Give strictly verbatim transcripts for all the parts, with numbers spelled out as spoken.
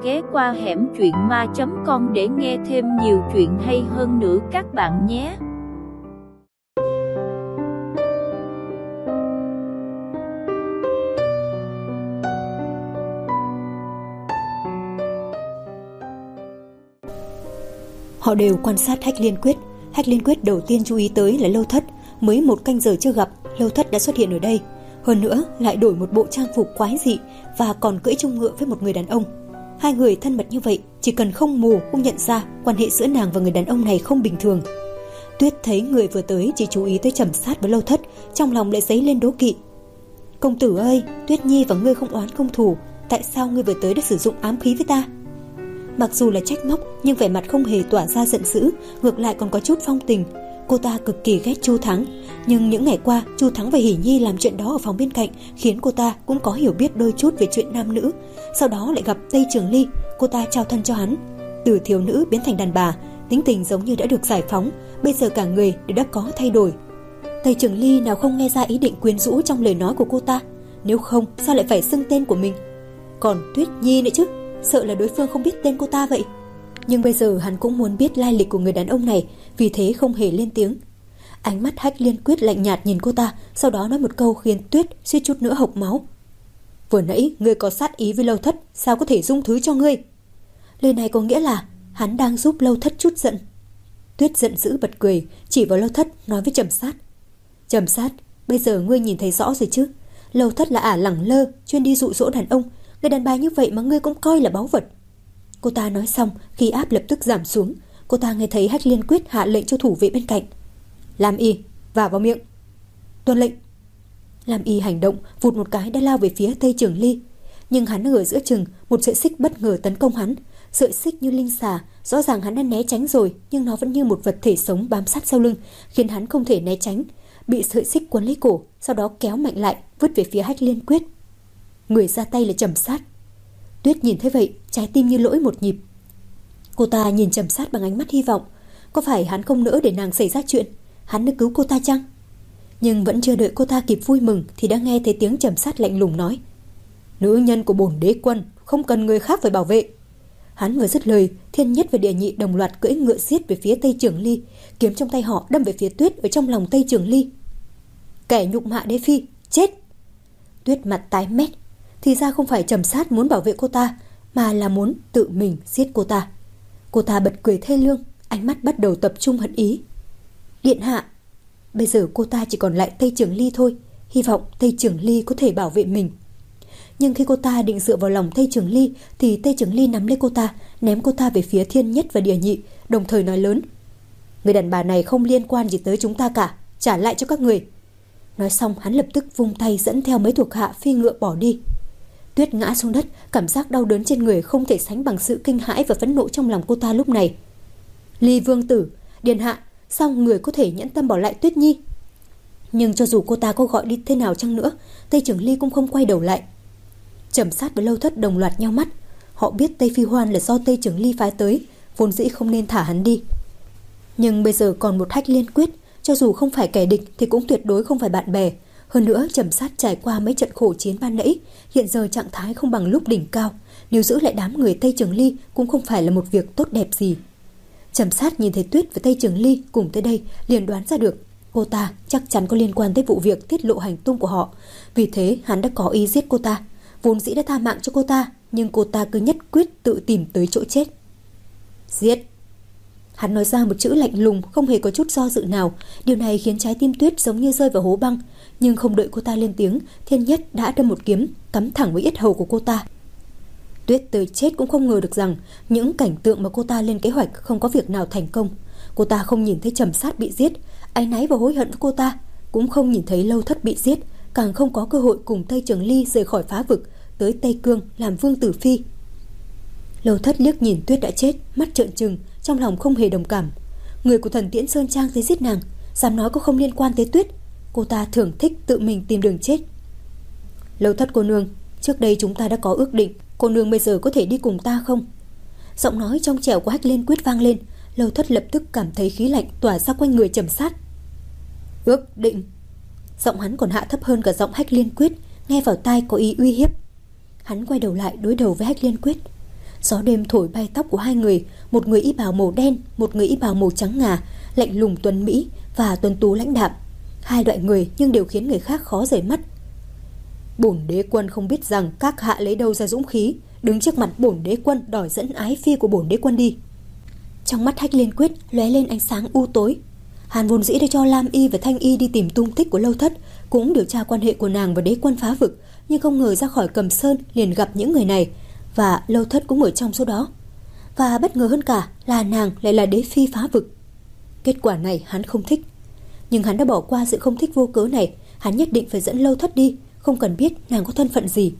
ghé qua hẻm truyện ma chấm com để nghe thêm nhiều chuyện hay hơn nữa các bạn nhé. Họ đều quan sát Hách Liên Quyết. Hách Liên Quyết đầu tiên chú ý tới là Lâu Thất. Mới một canh giờ chưa gặp, Lâu Thất đã xuất hiện ở đây. Hơn nữa lại đổi một bộ trang phục quái dị và còn cưỡi chung ngựa với một người đàn ông. Hai người thân mật như vậy, chỉ cần không mù cũng nhận ra quan hệ giữa nàng và người đàn ông này không bình thường. Tuyết thấy người vừa tới chỉ chú ý tới Trầm Sát với Lâu Thất, trong lòng lại dấy lên đố kỵ. Công tử ơi, Tuyết Nhi và ngươi không oán không thù, tại sao ngươi vừa tới đã sử dụng ám khí với ta? Mặc dù là trách móc nhưng vẻ mặt không hề tỏa ra giận dữ, ngược lại còn có chút phong tình. Cô ta cực kỳ ghét Chu Thắng, nhưng những ngày qua Chu Thắng và Hỷ Nhi làm chuyện đó ở phòng bên cạnh khiến cô ta cũng có hiểu biết đôi chút về chuyện nam nữ. Sau đó lại gặp Tây Trường Ly, cô ta trao thân cho hắn. Từ thiếu nữ biến thành đàn bà, tính tình giống như đã được giải phóng, bây giờ cả người đều đã có thay đổi. Tây Trường Ly nào không nghe ra ý định quyến rũ trong lời nói của cô ta, nếu không sao lại phải xưng tên của mình. Còn Tuyết Nhi nữa chứ, sợ là đối phương không biết tên cô ta vậy. Nhưng bây giờ hắn cũng muốn biết lai lịch của người đàn ông này, vì thế không hề lên tiếng. Ánh mắt Hách Liên Quyết lạnh nhạt nhìn cô ta, sau đó nói một câu khiến Tuyết suýt chút nữa hộc máu. Vừa nãy ngươi có sát ý với Lâu Thất, sao có thể dung thứ cho ngươi? Lời này có nghĩa là hắn đang giúp Lâu Thất chút giận. Tuyết giận dữ bật cười, chỉ vào Lâu Thất nói với Trầm Sát. Trầm Sát, bây giờ ngươi nhìn thấy rõ rồi chứ? Lâu Thất là ả lẳng lơ, chuyên đi dụ dỗ đàn ông. Người đàn bà như vậy mà ngươi cũng coi là báu vật. Cô ta nói xong, khí áp lập tức giảm xuống. Cô ta nghe thấy Hách Liên Quyết hạ lệnh cho thủ vệ bên cạnh. Lam Y, vào vào miệng. Tuân lệnh. Lam Y hành động, vụt một cái đã lao về phía Tây Trường Ly. Nhưng hắn ở giữa chừng, một sợi xích bất ngờ tấn công hắn. Sợi xích như linh xà, rõ ràng hắn đã né tránh rồi, nhưng nó vẫn như một vật thể sống bám sát sau lưng, khiến hắn không thể né tránh. Bị sợi xích quấn lấy cổ, sau đó kéo mạnh lại, vứt về phía Hách Liên Quyết. Người ra tay là Trầm Sát. Tuyết nhìn thấy vậy, trái tim như lỗi một nhịp. Cô ta nhìn Trầm Sát bằng ánh mắt hy vọng. Có phải hắn không nỡ để nàng xảy ra chuyện? Hắn đã cứu cô ta chăng? Nhưng vẫn chưa đợi cô ta kịp vui mừng thì đã nghe thấy tiếng Trầm Sát lạnh lùng nói. Nữ nhân của bổn đế quân, không cần người khác phải bảo vệ. Hắn vừa dứt lời, Thiên Nhất và Địa Nhị đồng loạt cưỡi ngựa xiết về phía Tây Trường Ly, kiếm trong tay họ đâm về phía Tuyết ở trong lòng Tây Trường Ly. Kẻ nhục mạ đế phi, chết! Tuyết mặt tái mét. Thì ra không phải Trầm Sát muốn bảo vệ cô ta, mà là muốn tự mình giết cô ta. Cô ta bật cười thê lương, ánh mắt bắt đầu tập trung hận ý. Điện hạ, bây giờ cô ta chỉ còn lại Tây Trường Ly thôi, hy vọng Tây Trường Ly có thể bảo vệ mình. Nhưng khi cô ta định dựa vào lòng Tây Trường Ly thì Tây Trường Ly nắm lấy cô ta, ném cô ta về phía Thiên Nhất và Địa Nhị, đồng thời nói lớn. Người đàn bà này không liên quan gì tới chúng ta cả, trả lại cho các người. Nói xong hắn lập tức vung tay dẫn theo mấy thuộc hạ phi ngựa bỏ đi. Tuyết ngã xuống đất, cảm giác đau đớn trên người không thể sánh bằng sự kinh hãi và phẫn nộ trong lòng cô ta lúc này. Ly vương tử, điện hạ, sao người có thể nhẫn tâm bỏ lại Tuyết Nhi? Nhưng cho dù cô ta có gọi đi thế nào chăng nữa, Tây Trường Ly cũng không quay đầu lại. Trầm Sát với Lâu Thất đồng loạt nhau mắt. Họ biết Tây Phi Hoan là do Tây Trường Ly phái tới, vốn dĩ không nên thả hắn đi. Nhưng bây giờ còn một Hách Liên Quyết, cho dù không phải kẻ địch thì cũng tuyệt đối không phải bạn bè. Hơn nữa Trầm Sát trải qua mấy trận khổ chiến ban nãy, hiện giờ trạng thái không bằng lúc đỉnh cao, nếu giữ lại đám người Tây Trường Ly cũng không phải là một việc tốt đẹp gì. Trầm Sát nhìn thấy Tuyết và Tây Trường Ly cùng tới đây, liền đoán ra được cô ta chắc chắn có liên quan tới vụ việc tiết lộ hành tung của họ. Vì thế hắn đã có ý giết cô ta. Vốn dĩ đã tha mạng cho cô ta, nhưng cô ta cứ nhất quyết tự tìm tới chỗ chết. Giết! Hắn nói ra một chữ lạnh lùng, không hề có chút do dự nào. Điều này khiến trái tim Tuyết giống như rơi vào hố băng. Nhưng không đợi cô ta lên tiếng, Thiên Nhất đã đâm một kiếm cắm thẳng với yết hầu của cô ta. Tuyết tới chết cũng không ngờ được rằng những cảnh tượng mà cô ta lên kế hoạch không có việc nào thành công. Cô ta không nhìn thấy Trầm Sát bị giết, áy náy và hối hận với cô ta, cũng không nhìn thấy Lâu Thất bị giết, càng không có cơ hội cùng Tây Trường Ly rời khỏi phá vực tới Tây Cương làm vương tử phi. Lâu Thất liếc nhìn Tuyết đã chết, mắt trợn trừng, trong lòng không hề đồng cảm. Người của Thần Tiễn Sơn Trang tới giết nàng, dám nói có không liên quan tới Tuyết. Cô ta thường thích tự mình tìm đường chết. Lâu Thất cô nương, trước đây chúng ta đã có ước định, cô nương bây giờ có thể đi cùng ta không? Giọng nói trong trẻo của Hách Liên Quyết vang lên. Lâu Thất lập tức cảm thấy khí lạnh tỏa ra quanh người Trầm Sát. Ước định? Giọng hắn còn hạ thấp hơn cả giọng Hách Liên Quyết, nghe vào tai có ý uy hiếp. Hắn quay đầu lại đối đầu với Hách Liên Quyết. Gió đêm thổi bay tóc của hai người, một người y bào màu đen, một người y bào màu trắng ngà, lạnh lùng tuấn mỹ và tuấn tú lãnh đạm. Hai loại người nhưng đều khiến người khác khó rời mắt. Bổn đế quân không biết rằng các hạ lấy đâu ra dũng khí đứng trước mặt bổn đế quân đòi dẫn ái phi của bổn đế quân đi. Trong mắt Hách Liên Quyết lóe lên ánh sáng u tối. Hắn vốn dĩ đã cho Lam Y và Thanh Y đi tìm tung tích của Lâu Thất, cũng điều tra quan hệ của nàng và đế quân phá vực, nhưng không ngờ ra khỏi Cầm Sơn liền gặp những người này, và Lâu Thất cũng ở trong số đó. Và bất ngờ hơn cả là nàng lại là đế phi phá vực. Kết quả này hắn không thích, nhưng hắn đã bỏ qua sự không thích vô cớ này. Hắn nhất định phải dẫn Lâu Thất đi, không cần biết nàng có thân phận gì.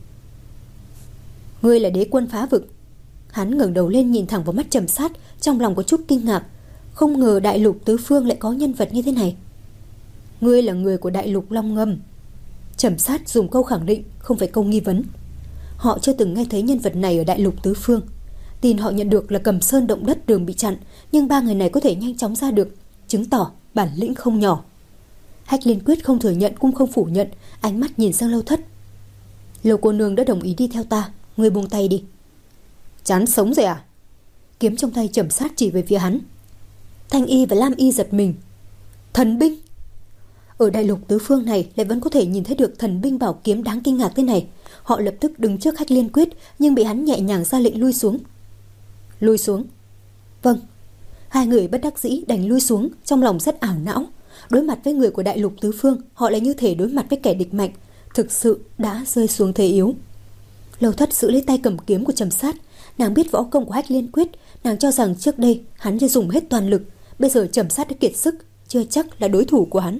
Ngươi là đế quân phá vực. Hắn ngẩng đầu lên nhìn thẳng vào mắt Trầm Sát, trong lòng có chút kinh ngạc. Không ngờ đại lục tứ phương lại có nhân vật như thế này. Ngươi là người của đại lục Long Ngâm. Trầm Sát dùng câu khẳng định, không phải câu nghi vấn. Họ chưa từng nghe thấy nhân vật này ở đại lục tứ phương. Tin họ nhận được là Cầm Sơn động đất, đường bị chặn, nhưng ba người này có thể nhanh chóng ra được, chứng tỏ bản lĩnh không nhỏ. Hách Liên Quyết không thừa nhận cũng không phủ nhận, ánh mắt nhìn sang Lâu Thất. Lâu cô nương đã đồng ý đi theo ta, ngươi buông tay đi. Chán sống rồi à? Kiếm trong tay Trầm Sát chỉ về phía hắn. Thanh Y và Lam Y giật mình. Thần binh! Ở đại lục tứ phương này lại vẫn có thể nhìn thấy được thần binh bảo kiếm đáng kinh ngạc thế này. Họ lập tức đứng trước Hách Liên Quyết, nhưng bị hắn nhẹ nhàng ra lệnh lui xuống. Lui xuống. Vâng. Hai người bất đắc dĩ đành lui xuống, trong lòng rất ảo não. Đối mặt với người của đại lục tứ phương, họ lại như thể đối mặt với kẻ địch mạnh, thực sự đã rơi xuống thế yếu. Lâu Thất giữ lấy tay cầm kiếm của Trầm Sát. Nàng biết võ công của Hách Liên Quyết, nàng cho rằng trước đây hắn chưa dùng hết toàn lực, bây giờ Trầm Sát đã kiệt sức, chưa chắc là đối thủ của hắn.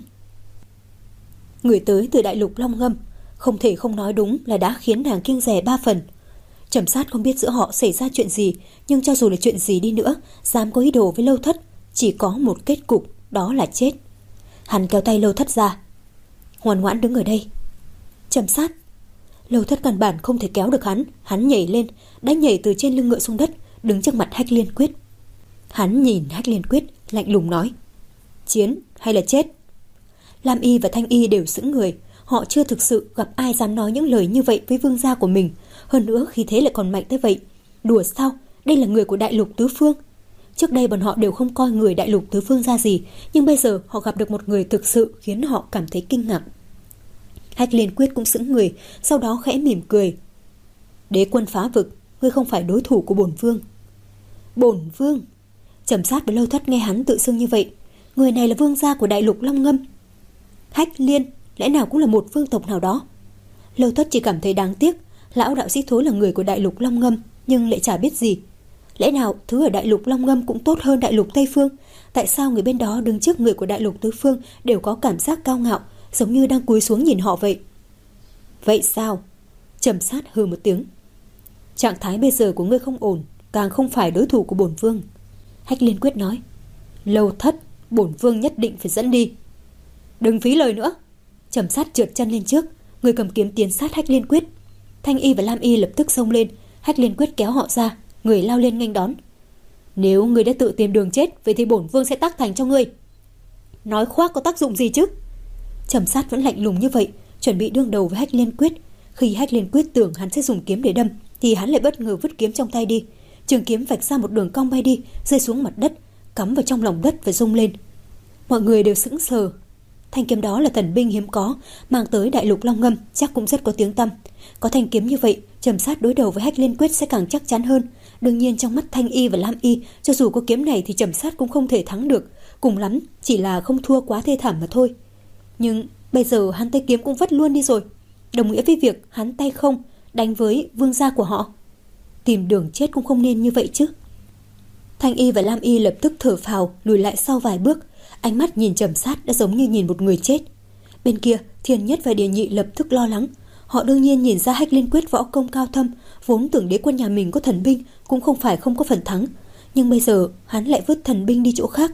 Người tới từ đại lục Long Ngâm, không thể không nói đúng là đã khiến nàng kiêng dè ba phần. Trầm Sát không biết giữa họ xảy ra chuyện gì, nhưng cho dù là chuyện gì đi nữa, dám có ý đồ với Lâu Thất, chỉ có một kết cục, đó là chết. Hắn kéo tay Lâu Thất ra. Ngoan ngoãn đứng ở đây. Trầm Sát. Lâu Thất căn bản không thể kéo được hắn. Hắn nhảy lên, đã nhảy từ trên lưng ngựa xuống đất, đứng trước mặt Hách Liên Quyết. Hắn nhìn Hách Liên Quyết, lạnh lùng nói: chiến hay là chết? Lam Y và Thanh Y đều sững người. Họ chưa thực sự gặp ai dám nói những lời như vậy với vương gia của mình. Hơn nữa khí thế lại còn mạnh tới vậy. Đùa sao? Đây là người của đại lục tứ phương. Trước đây bọn họ đều không coi người đại lục tứ phương ra gì, nhưng bây giờ họ gặp được một người thực sự khiến họ cảm thấy kinh ngạc. Hách Liên Quyết cũng sững người, sau đó khẽ mỉm cười. Đế quân phá vực, ngươi không phải đối thủ của bổn vương. Bổn vương? Trầm Sát và Lâu Thất nghe hắn tự xưng như vậy. Người này là vương gia của đại lục Long Ngâm. Hách Liên, lẽ nào cũng là một vương tộc nào đó? Lâu Thất chỉ cảm thấy đáng tiếc. Lão đạo sĩ Thối là người của đại lục Long Ngâm, nhưng lại chả biết gì. Lẽ nào thứ ở đại lục Long Ngâm cũng tốt hơn đại lục Tây Phương? Tại sao người bên đó đứng trước người của đại lục Tứ Phương đều có cảm giác cao ngạo, giống như đang cúi xuống nhìn họ vậy? Vậy sao? Trầm Sát hừ một tiếng. Trạng thái bây giờ của ngươi không ổn, càng không phải đối thủ của bổn vương. Hách Liên Quyết nói. Lâu Thất, bổn vương nhất định phải dẫn đi. Đừng phí lời nữa. Trầm Sát trượt chân lên trước, người cầm kiếm tiến sát Hách Liên Quyết. Thanh Y và Lam Y lập tức xông lên. Hách Liên Quyết kéo họ ra, người lao lên nghênh đón. Nếu ngươi đã tự tìm đường chết, vậy thì bổn vương sẽ tác thành cho ngươi. Nói khoác có tác dụng gì chứ? Trầm Sát vẫn lạnh lùng như vậy, chuẩn bị đương đầu với Hách Liên Quyết. Khi Hách Liên Quyết tưởng hắn sẽ dùng kiếm để đâm, thì hắn lại bất ngờ vứt kiếm trong tay đi. Trường kiếm vạch ra một đường cong bay đi, rơi xuống mặt đất, cắm vào trong lòng đất và rung lên. Mọi người đều sững sờ. Thanh kiếm đó là thần binh hiếm có, mang tới đại lục Long Ngâm chắc cũng rất có tiếng tăm. Có thanh kiếm như vậy, Trầm Sát đối đầu với Hách Liên Quyết sẽ càng chắc chắn hơn. Đương nhiên trong mắt Thanh Y và Lam Y, cho dù có kiếm này thì Trầm Sát cũng không thể thắng được, cùng lắm chỉ là không thua quá thê thảm mà thôi. Nhưng bây giờ hắn tay kiếm cũng vất luôn đi rồi, đồng nghĩa với việc hắn tay không đánh với vương gia của họ. Tìm đường chết cũng không nên như vậy chứ. Thanh Y và Lam Y lập tức thở phào, lùi lại sau vài bước. Ánh mắt nhìn Trầm Sát đã giống như nhìn một người chết. Bên kia, Thiên Nhất và Địa Nhị lập tức lo lắng. Họ đương nhiên nhìn ra Hách Liên Quyết võ công cao thâm, vốn tưởng đế quân nhà mình có thần binh cũng không phải không có phần thắng, nhưng bây giờ hắn lại vứt thần binh đi chỗ khác.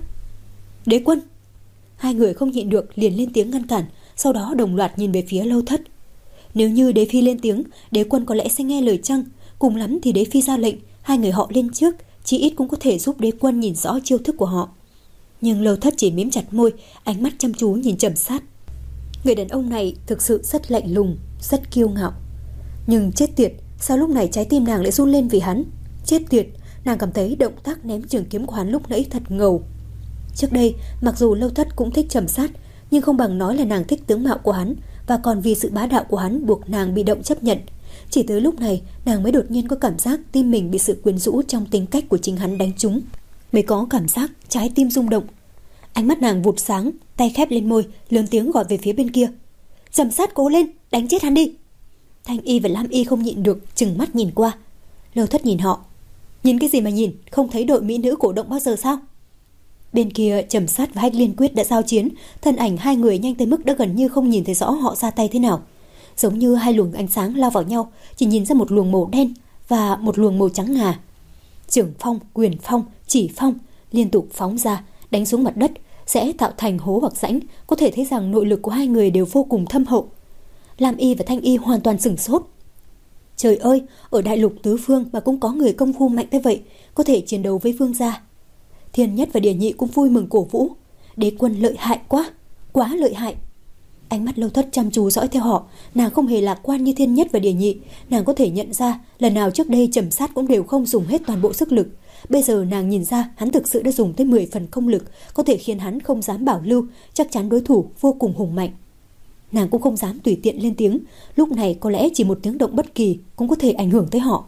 Đế quân! Hai người không nhịn được liền lên tiếng ngăn cản, sau đó đồng loạt nhìn về phía Lâu Thất. Nếu như đế phi lên tiếng, đế quân có lẽ sẽ nghe lời chăng? Cùng lắm thì đế phi ra lệnh, hai người họ lên trước, chí ít cũng có thể giúp đế quân nhìn rõ chiêu thức của họ. Nhưng Lâu Thất chỉ mím chặt môi, ánh mắt chăm chú nhìn Trầm Sát. Người đàn ông này thực sự rất lạnh lùng, rất kiêu ngạo. Nhưng chết tiệt, sao lúc này trái tim nàng lại run lên vì hắn? Chết tiệt, nàng cảm thấy động tác ném trường kiếm của hắn lúc nãy thật ngầu. Trước đây, mặc dù Lâu Thất cũng thích Trầm Sát, nhưng không bằng nói là nàng thích tướng mạo của hắn, và còn vì sự bá đạo của hắn buộc nàng bị động chấp nhận. Chỉ tới lúc này, nàng mới đột nhiên có cảm giác tim mình bị sự quyến rũ trong tính cách của chính hắn đánh trúng, mới có cảm giác trái tim rung động. Ánh mắt nàng vụt sáng, tay khép lên môi, lớn tiếng gọi về phía bên kia. Trầm Sát cố lên, đánh chết hắn đi. Thanh Y và Lam Y không nhịn được, trừng mắt nhìn qua. Lâu Thất nhìn họ. Nhìn cái gì mà nhìn, không thấy đội mỹ nữ cổ động bao giờ sao? Bên kia Trầm Sát và Hách Liên Quyết đã giao chiến, thân ảnh hai người nhanh tới mức đã gần như không nhìn thấy rõ họ ra tay thế nào. Giống như hai luồng ánh sáng lao vào nhau, chỉ nhìn ra một luồng màu đen và một luồng màu trắng ngà. Trưởng phong, quyền phong, chỉ phong liên tục phóng ra, đánh xuống mặt đất, sẽ tạo thành hố hoặc rãnh. Có thể thấy rằng nội lực của hai người đều vô cùng thâm hậu. Lam Y và Thanh Y hoàn toàn sửng sốt. Trời ơi, ở đại lục tứ phương mà cũng có người công phu mạnh tới vậy, có thể chiến đấu với vương gia. Thiên Nhất và Địa Nhị cũng vui mừng cổ vũ. Đế quân lợi hại quá, quá lợi hại. Ánh mắt Lâu Thất chăm chú dõi theo họ. Nàng không hề lạc quan như Thiên Nhất và Địa Nhị. Nàng có thể nhận ra lần nào trước đây Trầm Sát cũng đều không dùng hết toàn bộ sức lực. Bây giờ nàng nhìn ra hắn thực sự đã dùng tới mười phần công lực, có thể khiến hắn không dám bảo lưu. Chắc chắn đối thủ vô cùng hùng mạnh. Nàng cũng không dám tùy tiện lên tiếng. Lúc này có lẽ chỉ một tiếng động bất kỳ cũng có thể ảnh hưởng tới họ.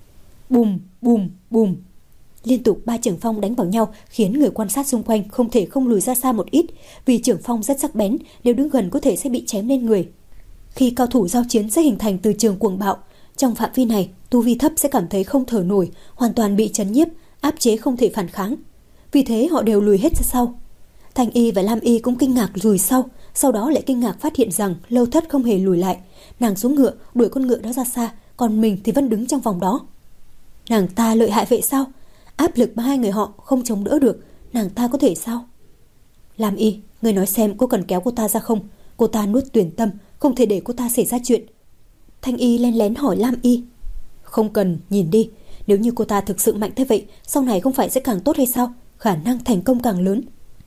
Bùm, bùm, bùm. Liên tục ba trưởng phong đánh vào nhau khiến người quan sát xung quanh không thể không lùi ra xa một ít, vì trưởng phong rất sắc bén, nếu đứng gần có thể sẽ bị chém lên người. Khi cao thủ giao chiến sẽ hình thành từ trường cuồng bạo, trong phạm vi này tu vi thấp sẽ cảm thấy không thở nổi, hoàn toàn bị chấn nhiếp, áp chế không thể phản kháng. Vì thế họ đều lùi hết ra sau. Thanh Y và Lam Y cũng kinh ngạc lùi sau, sau đó lại kinh ngạc phát hiện rằng Lâu Thất không hề lùi lại. Nàng xuống ngựa đuổi con ngựa đó ra xa, còn mình thì vẫn đứng trong vòng đó. Nàng ta lợi hại vậy sao? Áp lực mà hai người họ không chống đỡ được, nàng ta có thể sao? Lam Y, người nói xem có cần kéo cô ta ra không? Cô ta nuốt tuyển tâm, không thể để cô ta xảy ra chuyện. Thanh Y len lén hỏi Lam Y. Không cần, nhìn đi. Nếu như cô ta thực sự mạnh thế vậy, sau này không phải sẽ càng tốt hay sao? Khả năng thành công càng lớn.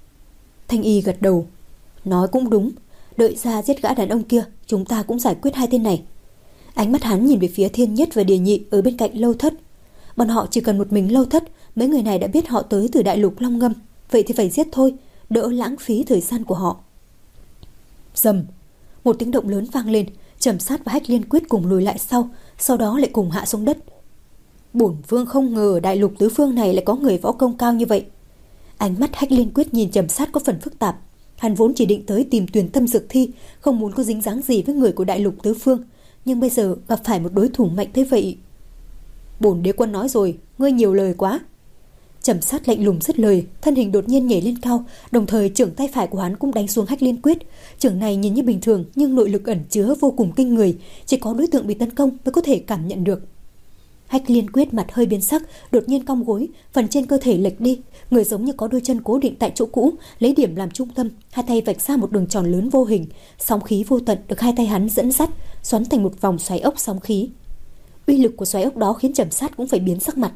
Thanh Y gật đầu. Nói cũng đúng, đợi ra giết gã đàn ông kia, chúng ta cũng giải quyết hai tên này. Ánh mắt hắn nhìn về phía Thiên Nhất và Địa Nhị ở bên cạnh Lâu Thất. Bọn họ chỉ cần một mình Lâu Thất, mấy người này đã biết họ tới từ đại lục Long Ngâm, vậy thì phải giết thôi, đỡ lãng phí thời gian của họ. Rầm, một tiếng động lớn vang lên, Trầm Sát và Hách Liên Quyết cùng lùi lại sau, sau đó lại cùng hạ xuống đất. Bổn vương không ngờ ở đại lục tứ phương này lại có người võ công cao như vậy. Ánh mắt Hách Liên Quyết nhìn Trầm Sát có phần phức tạp. Hắn vốn chỉ định tới tìm Tuyền Tâm Dược Thi, không muốn có dính dáng gì với người của đại lục tứ phương, nhưng bây giờ gặp phải một đối thủ mạnh thế vậy. Bổn đế quân nói rồi, ngươi nhiều lời quá. Trầm Sát lạnh lùng dứt lời, thân hình đột nhiên nhảy lên cao, đồng thời chưởng tay phải của hắn cũng đánh xuống Hách Liên Quyết. Chưởng này nhìn như bình thường nhưng nội lực ẩn chứa vô cùng kinh người, chỉ có đối tượng bị tấn công mới có thể cảm nhận được. Hách Liên Quyết mặt hơi biến sắc, đột nhiên cong gối, phần trên cơ thể lệch đi, người giống như có đôi chân cố định tại chỗ cũ, lấy điểm làm trung tâm, hai tay vạch ra một đường tròn lớn vô hình, sóng khí vô tận được hai tay hắn dẫn dắt, xoắn thành một vòng xoáy ốc sóng khí. Uy lực của xoáy ốc đó khiến Trầm Sát cũng phải biến sắc mặt.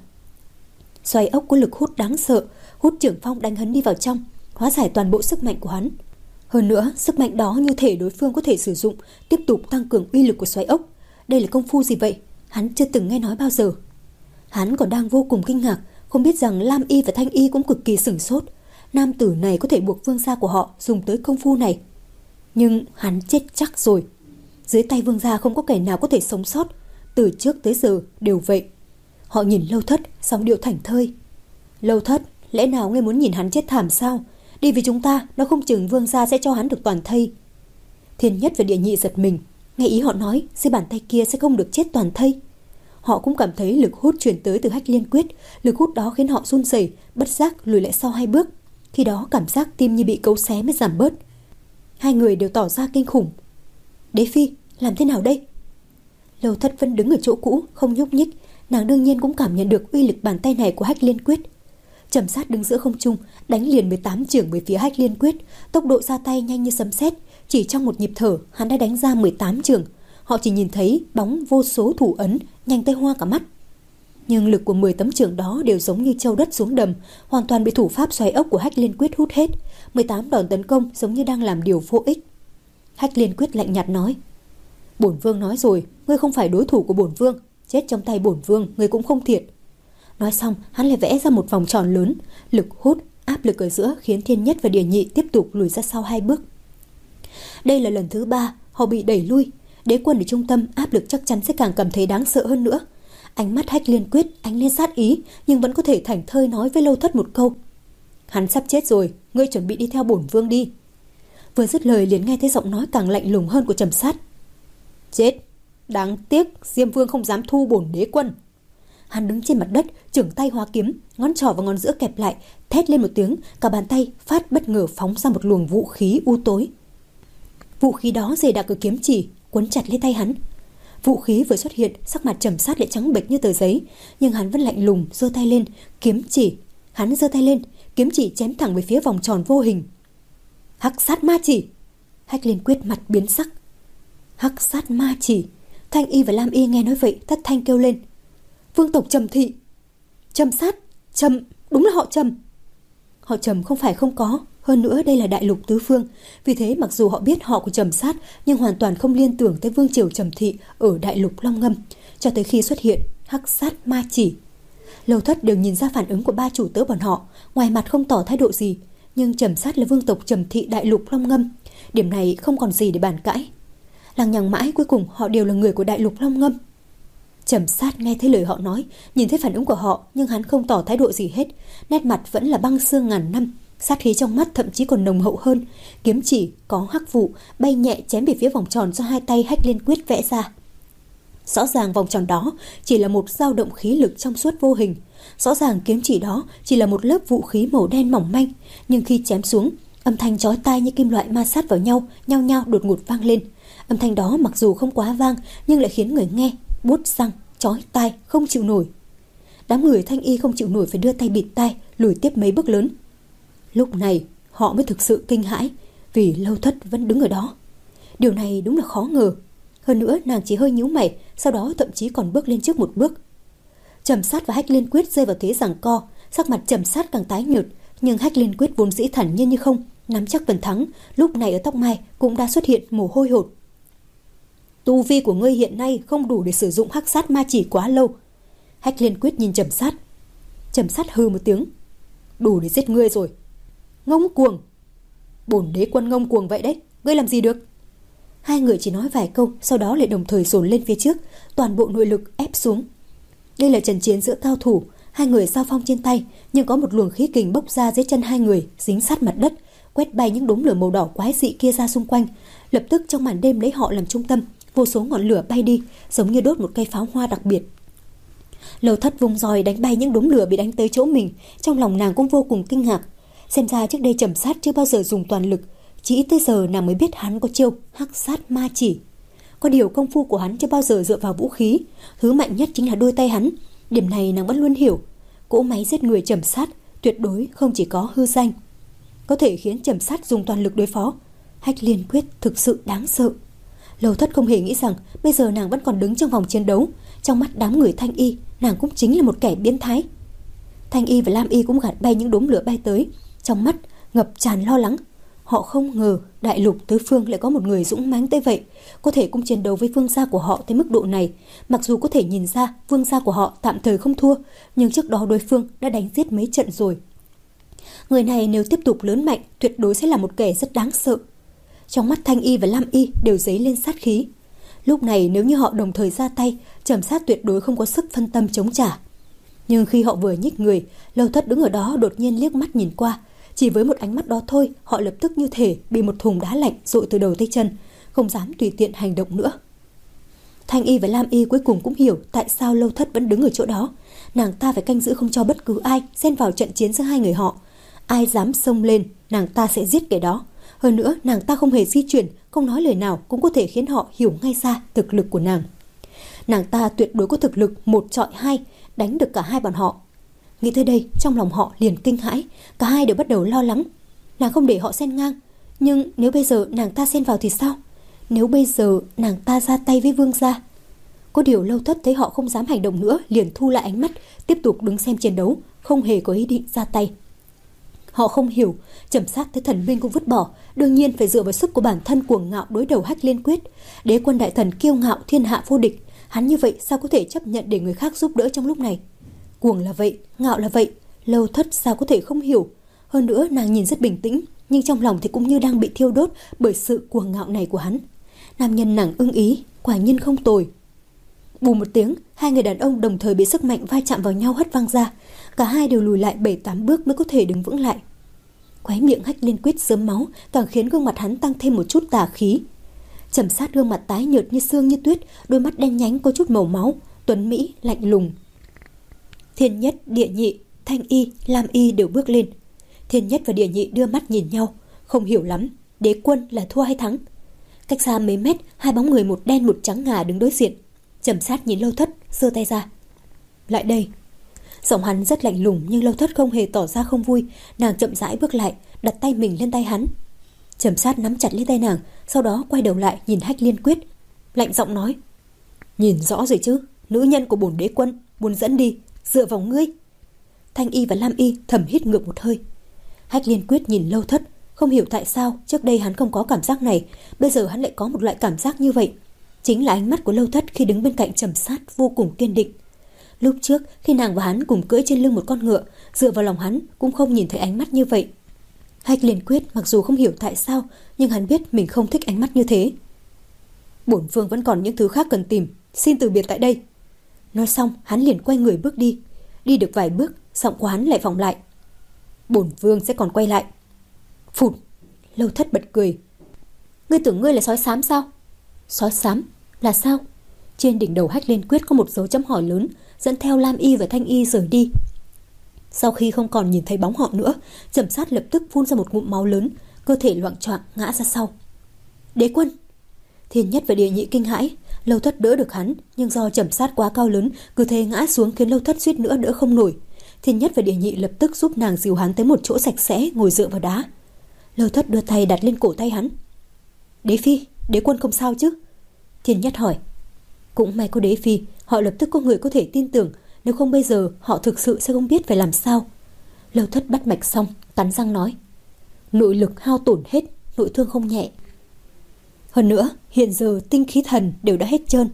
Xoáy ốc có lực hút đáng sợ, hút trưởng phong đánh hắn đi vào trong, hóa giải toàn bộ sức mạnh của hắn. Hơn nữa, sức mạnh đó như thể đối phương có thể sử dụng, tiếp tục tăng cường uy lực của xoáy ốc. Đây là công phu gì vậy? Hắn chưa từng nghe nói bao giờ. Hắn còn đang vô cùng kinh ngạc, không biết rằng Lam Y và Thanh Y cũng cực kỳ sửng sốt. Nam tử này có thể buộc vương gia của họ dùng tới công phu này. Nhưng hắn chết chắc rồi. Dưới tay vương gia không có kẻ nào có thể sống sót. Từ trước tới giờ đều vậy. Họ nhìn Lâu Thất, giọng điệu thảnh thơi. Lâu Thất, lẽ nào ngươi muốn nhìn hắn chết thảm sao? Đi với chúng ta, nó không chừng vương gia sẽ cho hắn được toàn thây. Thiên Nhất và Địa Nhị giật mình, nghe ý họ nói dưới bàn tay kia sẽ không được chết toàn thây. Họ cũng cảm thấy lực hút truyền tới từ Hách Liên Quyết, lực hút đó khiến họ run rẩy, bất giác lùi lại sau hai bước. Khi đó cảm giác tim như bị cấu xé mới giảm bớt. Hai người đều tỏ ra kinh khủng. Đế phi, làm thế nào đây? Lâu Thất vẫn đứng ở chỗ cũ, không nhúc nhích. Nàng đương nhiên cũng cảm nhận được uy lực bàn tay này của Hách Liên Quyết. Trầm Sát đứng giữa không trung, đánh liền mười tám chưởng về phía Hách Liên Quyết, tốc độ ra tay nhanh như sấm sét. Chỉ trong một nhịp thở, hắn đã đánh ra mười tám chưởng. Họ chỉ nhìn thấy bóng vô số thủ ấn, nhanh tay hoa cả mắt. Nhưng lực của mười tấm chưởng đó đều giống như châu đất xuống đầm, hoàn toàn bị thủ pháp xoáy ốc của Hách Liên Quyết hút hết. mười tám đòn tấn công giống như đang làm điều vô ích. Hách Liên Quyết lạnh nhạt nói: Bổn vương nói rồi, ngươi không phải đối thủ của bổn vương, chết trong tay bổn vương ngươi cũng không thiệt. Nói xong, hắn lại vẽ ra một vòng tròn lớn, lực hút, áp lực ở giữa khiến Thiên Nhất và Địa Nhị tiếp tục lùi ra sau hai bước. Đây là lần thứ ba họ bị đẩy lui. Đế Quân ở trung tâm, áp lực chắc chắn sẽ càng cảm thấy đáng sợ hơn nữa. Ánh mắt Hách Liên Quyết ánh lên sát ý, nhưng vẫn có thể thảnh thơi nói với Lâu Thất một câu: hắn sắp chết rồi, ngươi chuẩn bị đi theo bổn vương đi. Vừa dứt lời liền nghe thấy giọng nói càng lạnh lùng hơn của Trầm Sát: chết, đáng tiếc Diêm Vương không dám thu bổn đế quân. Hắn đứng trên mặt đất, chưởng tay hóa kiếm, ngón trỏ và ngón giữa kẹp lại, thét lên một tiếng, cả bàn tay phát bất ngờ phóng ra một luồng vũ khí u tối. Vũ khí đó dày đặc ở kiếm chỉ, quấn chặt lấy tay hắn. Vũ khí vừa xuất hiện, sắc mặt Trầm Sát lại trắng bệch như tờ giấy, nhưng hắn vẫn lạnh lùng giơ tay lên, kiếm chỉ, hắn giơ tay lên, kiếm chỉ chém thẳng về phía vòng tròn vô hình. Hắc sát ma chỉ. Hách Liên Quyết mặt biến sắc. Hắc sát ma chỉ. Thanh Y và Lam Y nghe nói vậy thất thanh kêu lên: vương tộc Trầm thị. Trầm Sát, Trầm, đúng là họ Trầm. Họ Trầm không phải không có, hơn nữa đây là đại lục tứ phương, vì thế mặc dù họ biết họ của Trầm Sát nhưng hoàn toàn không liên tưởng tới vương triều Trầm thị ở đại lục Long Ngâm, cho tới khi xuất hiện hắc sát ma chỉ. Lâu Thất đều nhìn ra phản ứng của ba chủ tớ bọn họ, ngoài mặt không tỏ thái độ gì, nhưng Trầm Sát là vương tộc Trầm thị đại lục Long Ngâm, điểm này không còn gì để bàn cãi. Lằng nhằng mãi cuối cùng họ đều là người của đại lục Long Ngâm. Trầm Sát nghe thấy lời họ nói, nhìn thấy phản ứng của họ, nhưng hắn không tỏ thái độ gì hết, nét mặt vẫn là băng xương ngàn năm, sát khí trong mắt thậm chí còn nồng hậu hơn. Kiếm chỉ có hắc vụ bay nhẹ chém về phía vòng tròn do hai tay Hách Liên Quyết vẽ ra. Rõ ràng vòng tròn đó chỉ là một dao động khí lực trong suốt vô hình, rõ ràng kiếm chỉ đó chỉ là một lớp vũ khí màu đen mỏng manh, nhưng khi chém xuống, âm thanh chói tai như kim loại ma sát vào nhau, nhao nhao đột ngột vang lên. Âm thanh đó mặc dù không quá vang, nhưng lại khiến người nghe buốt răng, chói tai, không chịu nổi. Đám người Thanh Y không chịu nổi phải đưa tay bịt tai, lùi tiếp mấy bước lớn. Lúc này họ mới thực sự kinh hãi, vì Lâu Thất vẫn đứng ở đó. Điều này đúng là khó ngờ. Hơn nữa nàng chỉ hơi nhíu mày, sau đó thậm chí còn bước lên trước một bước. Trầm Sát và Hách Liên Quyết rơi vào thế giằng co, sắc mặt Trầm Sát càng tái nhợt, nhưng Hách Liên Quyết vốn dĩ thản nhiên như không, nắm chắc phần thắng, lúc này ở tóc mai cũng đã xuất hiện mồ hôi hột. Tu vi của ngươi hiện nay không đủ để sử dụng hắc sát ma chỉ quá lâu. Hách Liên Quyết nhìn Trầm Sát. Trầm Sát hừ một tiếng: đủ để giết ngươi rồi. Ngông cuồng. Bổn đế quân ngông cuồng vậy đấy, ngươi làm gì được? Hai người chỉ nói vài câu, sau đó lại đồng thời dồn lên phía trước, toàn bộ nội lực ép xuống. Đây là trận chiến giữa cao thủ, hai người giao phong trên tay, nhưng có một luồng khí kình bốc ra dưới chân hai người, dính sát mặt đất, quét bay những đốm lửa màu đỏ quái dị kia ra xung quanh. Lập tức trong màn đêm lấy họ làm trung tâm, vô số ngọn lửa bay đi, giống như đốt một cây pháo hoa đặc biệt. Lâu Thất vùng roi đánh bay những đốm lửa bị đánh tới chỗ mình, trong lòng nàng cũng vô cùng kinh ngạc. Xem ra trước đây Trầm Sát chưa bao giờ dùng toàn lực, chỉ tới giờ nàng mới biết hắn có chiêu hắc sát ma chỉ. Có điều công phu của hắn chưa bao giờ dựa vào vũ khí, thứ mạnh nhất chính là đôi tay hắn. Điểm này nàng vẫn luôn hiểu. Cỗ máy giết người Trầm Sát tuyệt đối không chỉ có hư danh. Có thể khiến Trầm Sát dùng toàn lực đối phó, Hách Liên Quyết thực sự đáng sợ. Lâu Thất không hề nghĩ rằng bây giờ nàng vẫn còn đứng trong vòng chiến đấu. Trong mắt đám người Thanh Y, nàng cũng chính là một kẻ biến thái. Thanh Y và Lam Y cũng gạt bay những đốm lửa bay tới, trong mắt ngập tràn lo lắng. Họ không ngờ đại lục tứ phương lại có một người dũng mãnh tới vậy, có thể cũng chiến đấu với vương gia của họ tới mức độ này. Mặc dù có thể nhìn ra vương gia của họ tạm thời không thua, nhưng trước đó đối phương đã đánh giết mấy trận rồi. Người này nếu tiếp tục lớn mạnh, tuyệt đối sẽ là một kẻ rất đáng sợ. Trong mắt Thanh Y và Lam Y đều dấy lên sát khí. Lúc này nếu như họ đồng thời ra tay, Trầm Sát tuyệt đối không có sức phân tâm chống trả. Nhưng khi họ vừa nhích người, Lâu Thất đứng ở đó đột nhiên liếc mắt nhìn qua. Chỉ với một ánh mắt đó thôi, họ lập tức như thể bị một thùng đá lạnh dội từ đầu tới chân, không dám tùy tiện hành động nữa. Thanh Y và Lam Y cuối cùng cũng hiểu tại sao Lâu Thất vẫn đứng ở chỗ đó. Nàng ta phải canh giữ không cho bất cứ ai xen vào trận chiến giữa hai người họ. Ai dám xông lên, nàng ta sẽ giết kẻ đó. Hơn nữa, nàng ta không hề di chuyển, không nói lời nào cũng có thể khiến họ hiểu ngay ra thực lực của nàng. Nàng ta tuyệt đối có thực lực một chọi hai, đánh được cả hai bọn họ. Nghĩ tới đây, trong lòng họ liền kinh hãi, cả hai đều bắt đầu lo lắng. Nàng không để họ xen ngang, nhưng nếu bây giờ nàng ta xen vào thì sao? Nếu bây giờ nàng ta ra tay với vương gia? Có điều Lâu Thất thấy họ không dám hành động nữa, liền thu lại ánh mắt, tiếp tục đứng xem chiến đấu, không hề có ý định ra tay. Họ không hiểu, Trầm Sát tới thần binh cũng vứt bỏ, đương nhiên phải dựa vào sức của bản thân cuồng ngạo đối đầu Hách Liên Quyết. Đế quân đại thần kiêu ngạo thiên hạ vô địch, hắn như vậy sao có thể chấp nhận để người khác giúp đỡ trong lúc này? Cuồng là vậy, ngạo là vậy, Lâu Thất sao có thể không hiểu. Hơn nữa nàng nhìn rất bình tĩnh, nhưng trong lòng thì cũng như đang bị thiêu đốt bởi sự cuồng ngạo này của hắn. Nam nhân nàng ưng ý, quả nhiên không tồi. Bù một tiếng, hai người đàn ông đồng thời bị sức mạnh va chạm vào nhau hất văng ra. Cả hai đều lùi lại bảy tám bước mới có thể đứng vững lại. Khóe miệng Hách Liên Quyết rớm máu, càng khiến gương mặt hắn tăng thêm một chút tà khí. Trầm Sát gương mặt tái nhợt như xương như tuyết, đôi mắt đen nhánh có chút màu máu, tuấn mỹ lạnh lùng. Thiên Nhất, Địa Nhị, Thanh Y, Lam Y đều bước lên. Thiên Nhất và Địa Nhị đưa mắt nhìn nhau, không hiểu lắm Đế Quân là thua hay thắng. Cách xa mấy mét, hai bóng người một đen một trắng ngà đứng đối diện. Trầm Sát nhìn Lâu Thất, giơ tay ra. Lại đây. Giọng hắn rất lạnh lùng, nhưng Lâu Thất không hề tỏ ra không vui. Nàng chậm rãi bước lại, đặt tay mình lên tay hắn. Trầm Sát nắm chặt lấy tay nàng, sau đó quay đầu lại nhìn Hách Liên Quyết, lạnh giọng nói: Nhìn rõ rồi chứ, nữ nhân của bổn đế quân muốn dẫn đi, dựa vào ngươi. Thanh Y và Lam Y thầm hít ngược một hơi. Hách Liên Quyết nhìn Lâu Thất, không hiểu tại sao trước đây hắn không có cảm giác này, bây giờ hắn lại có một loại cảm giác như vậy. Chính là ánh mắt của Lâu Thất khi đứng bên cạnh Trầm Sát vô cùng kiên định. Lúc trước khi nàng và hắn cùng cưỡi trên lưng một con ngựa, dựa vào lòng hắn cũng không nhìn thấy ánh mắt như vậy. Hách Liên Quyết mặc dù không hiểu tại sao, nhưng hắn biết mình không thích ánh mắt như thế. Bổn vương vẫn còn những thứ khác cần tìm, xin từ biệt tại đây. Nói xong hắn liền quay người bước đi. Đi được vài bước, giọng của hắn lại vọng lại: Bổn vương sẽ còn quay lại. Phụt. Lâu Thất bật cười. Ngươi tưởng ngươi là sói xám sao? Sói xám? Là sao? Trên đỉnh đầu Hách Liên Quyết có một dấu chấm hỏi lớn, dẫn theo Lam Y và Thanh Y rời đi. Sau khi không còn nhìn thấy bóng họ nữa, Trầm Sát lập tức phun ra một ngụm máu lớn, cơ thể loạng choạng ngã ra sau. Đế Quân! Thiên Nhất và Địa Nhị kinh hãi. Lâu Thất đỡ được hắn, nhưng do Trầm Sát quá cao lớn, cứ thế ngã xuống khiến Lâu Thất suýt nữa đỡ không nổi. Thiên Nhất và Địa Nhị lập tức giúp nàng dìu hắn tới một chỗ sạch sẽ, ngồi dựa vào đá. Lâu Thất đưa tay đặt lên cổ tay hắn. Đế Phi, Đế Quân không sao chứ? Thiên Nhất hỏi. Cũng may có Đế Phi, họ lập tức có người có thể tin tưởng, nếu không bây giờ họ thực sự sẽ không biết phải làm sao. Lâu Thất bắt mạch xong, cắn răng nói: Nội lực hao tổn hết, nội thương không nhẹ. Hơn nữa, hiện giờ tinh khí thần đều đã hết trơn.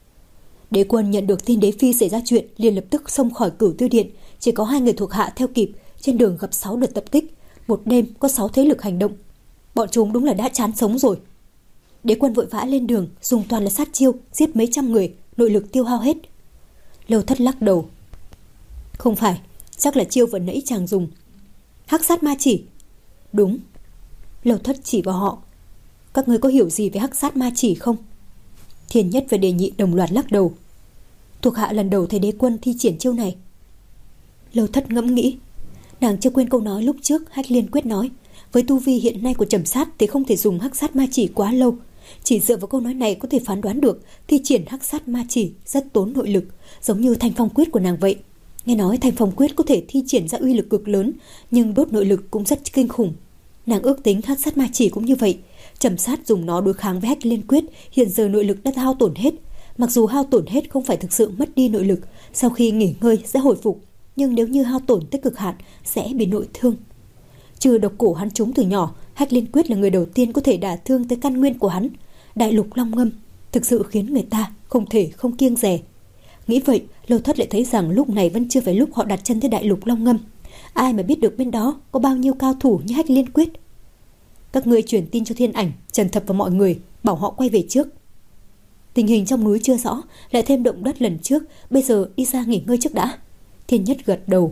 Đế Quân nhận được tin Đế Phi xảy ra chuyện, liền lập tức xông khỏi Cửu Tiêu Điện, chỉ có hai người thuộc hạ theo kịp. Trên đường gặp sáu đợt tập kích, một đêm có sáu thế lực hành động. Bọn chúng đúng là đã chán sống rồi. Đế Quân vội vã lên đường, dùng toàn là sát chiêu, giết mấy trăm người, nội lực tiêu hao hết. Lâu Thất lắc đầu. Không phải, chắc là chiêu vừa nãy chàng dùng. Hắc sát ma chỉ. Đúng. Lâu Thất chỉ vào họ. Các ngươi có hiểu gì về hắc sát ma chỉ không? Thiên Nhất và Đề Nhị đồng loạt lắc đầu. Thuộc hạ lần đầu thấy Đế Quân thi triển chiêu này. Lâu Thất ngẫm nghĩ. Nàng chưa quên câu nói lúc trước Hách Liên Quyết nói, với tu vi hiện nay của Trầm Sát thì không thể dùng hắc sát ma chỉ quá lâu. Chỉ dựa vào câu nói này có thể phán đoán được thi triển hắc sát ma chỉ rất tốn nội lực, giống như Thanh Phong Quyết của nàng vậy. Nghe nói Thanh Phong Quyết có thể thi triển ra uy lực cực lớn, nhưng đốt nội lực cũng rất kinh khủng. Nàng ước tính hắc sát ma chỉ cũng như vậy. Trầm Sát dùng nó đối kháng với Hách Liên Quyết, hiện giờ nội lực đã hao tổn hết. Mặc dù hao tổn hết không phải thực sự mất đi nội lực, sau khi nghỉ ngơi sẽ hồi phục, nhưng nếu như hao tổn tới cực hạn sẽ bị nội thương. Trừ độc cổ hắn trúng từ nhỏ, Hách Liên Quyết là người đầu tiên có thể đả thương tới căn nguyên của hắn. Đại lục long ngâm thực sự khiến người ta không thể không kiêng dè. Nghĩ vậy, Lâu Thất lại thấy rằng lúc này vẫn chưa phải lúc họ đặt chân tới đại lục long ngâm. Ai mà biết được bên đó có bao nhiêu cao thủ như Hách Liên Quyết. Các ngươi truyền tin cho Thiên Ảnh, Trần Thập và mọi người, bảo họ quay về trước. Tình hình trong núi chưa rõ, lại thêm động đất lần trước, bây giờ đi ra nghỉ ngơi trước đã. Thiên Nhất gật đầu.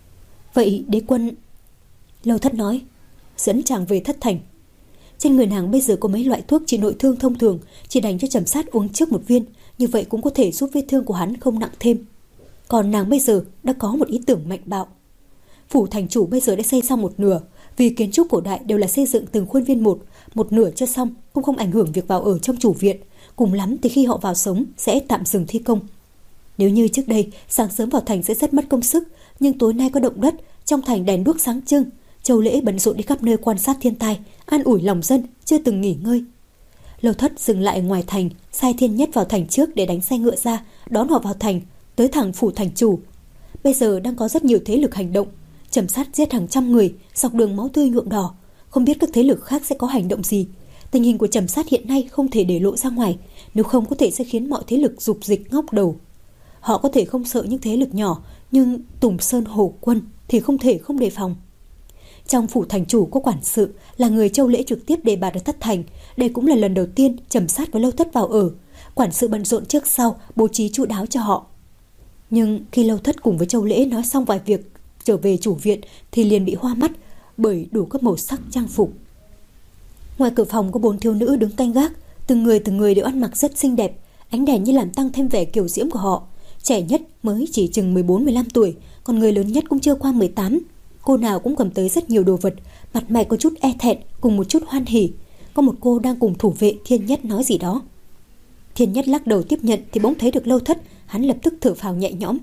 Vậy Đế Quân... Lâu Thất nói, dẫn chàng về Thất Thành. Trên người nàng bây giờ có mấy loại thuốc trị nội thương thông thường, chỉ đành cho Trầm Sát uống trước một viên, như vậy cũng có thể giúp vết thương của hắn không nặng thêm. Còn nàng bây giờ đã có một ý tưởng mạnh bạo. Phủ thành chủ bây giờ đã xây xong một nửa, vì kiến trúc cổ đại đều là xây dựng từng khuôn viên một, một nửa chưa xong cũng không ảnh hưởng việc vào ở trong chủ viện, cùng lắm thì khi họ vào sống sẽ tạm dừng thi công. Nếu như trước đây sáng sớm vào thành sẽ rất mất công sức, nhưng tối nay có động đất, trong thành đèn đuốc sáng trưng, Châu Lễ bận rộn đi khắp nơi quan sát thiên tai, an ủi lòng dân, chưa từng nghỉ ngơi. Lâu Thất dừng lại ngoài thành, sai Thiên Nhất vào thành trước để đánh xe ngựa ra, đón họ vào thành, tới thẳng phủ thành chủ. Bây giờ đang có rất nhiều thế lực hành động, Trầm Sát giết hàng trăm người, dọc đường máu tươi nhuộm đỏ, không biết các thế lực khác sẽ có hành động gì. Tình hình của Trầm Sát hiện nay không thể để lộ ra ngoài, nếu không có thể sẽ khiến mọi thế lực dục dịch ngóc đầu. Họ có thể không sợ những thế lực nhỏ, nhưng Tùng Sơn Hổ Quân thì không thể không đề phòng. Trong phủ thành chủ có quản sự là người Châu Lễ trực tiếp đề bạt ở Thất Thành. Đây cũng là lần đầu tiên Trầm Sát và Lâu Thất vào ở. Quản sự bận rộn trước sau, bố trí chu đáo cho họ. Nhưng khi Lâu Thất cùng với Châu Lễ nói xong vài việc trở về chủ viện thì liền bị hoa mắt bởi đủ các màu sắc trang phục. Ngoài cửa phòng có bốn thiếu nữ đứng canh gác, từng người từng người đều ăn mặc rất xinh đẹp, ánh đèn như làm tăng thêm vẻ kiều diễm của họ. Trẻ nhất mới chỉ chừng mười bốn mười lăm tuổi, còn người lớn nhất cũng chưa qua mười tám. Cô nào cũng cầm tới rất nhiều đồ vật, mặt mày có chút e thẹn cùng một chút hoan hỉ. Có một cô đang cùng thủ vệ Thiên Nhất nói gì đó. Thiên Nhất lắc đầu tiếp nhận thì bỗng thấy được Lâu Thất, hắn lập tức thở phào nhẹ nhõm.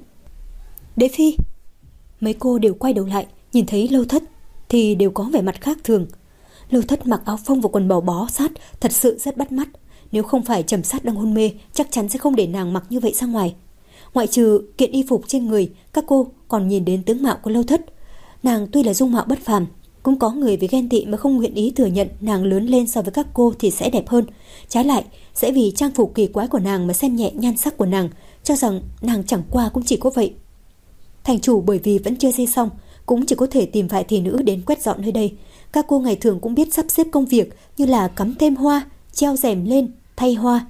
Đế phi. Mấy cô đều quay đầu lại, nhìn thấy Lâu Thất thì đều có vẻ mặt khác thường. Lâu Thất mặc áo phông và quần bò bó sát, thật sự rất bắt mắt. Nếu không phải Trầm Sát đang hôn mê, chắc chắn sẽ không để nàng mặc như vậy ra ngoài. Ngoại trừ kiện y phục trên người, các cô còn nhìn đến tướng mạo của Lâu Thất. Nàng tuy là dung mạo bất phàm, cũng có người vì ghen tị mà không nguyện ý thừa nhận nàng lớn lên so với các cô thì sẽ đẹp hơn. Trái lại, sẽ vì trang phục kỳ quái của nàng mà xem nhẹ nhan sắc của nàng, cho rằng nàng chẳng qua cũng chỉ có vậy. Thành chủ bởi vì vẫn chưa xây xong, cũng chỉ có thể tìm vài thị nữ đến quét dọn nơi đây. Các cô ngày thường cũng biết sắp xếp công việc như là cắm thêm hoa, treo rèm lên, thay hoa.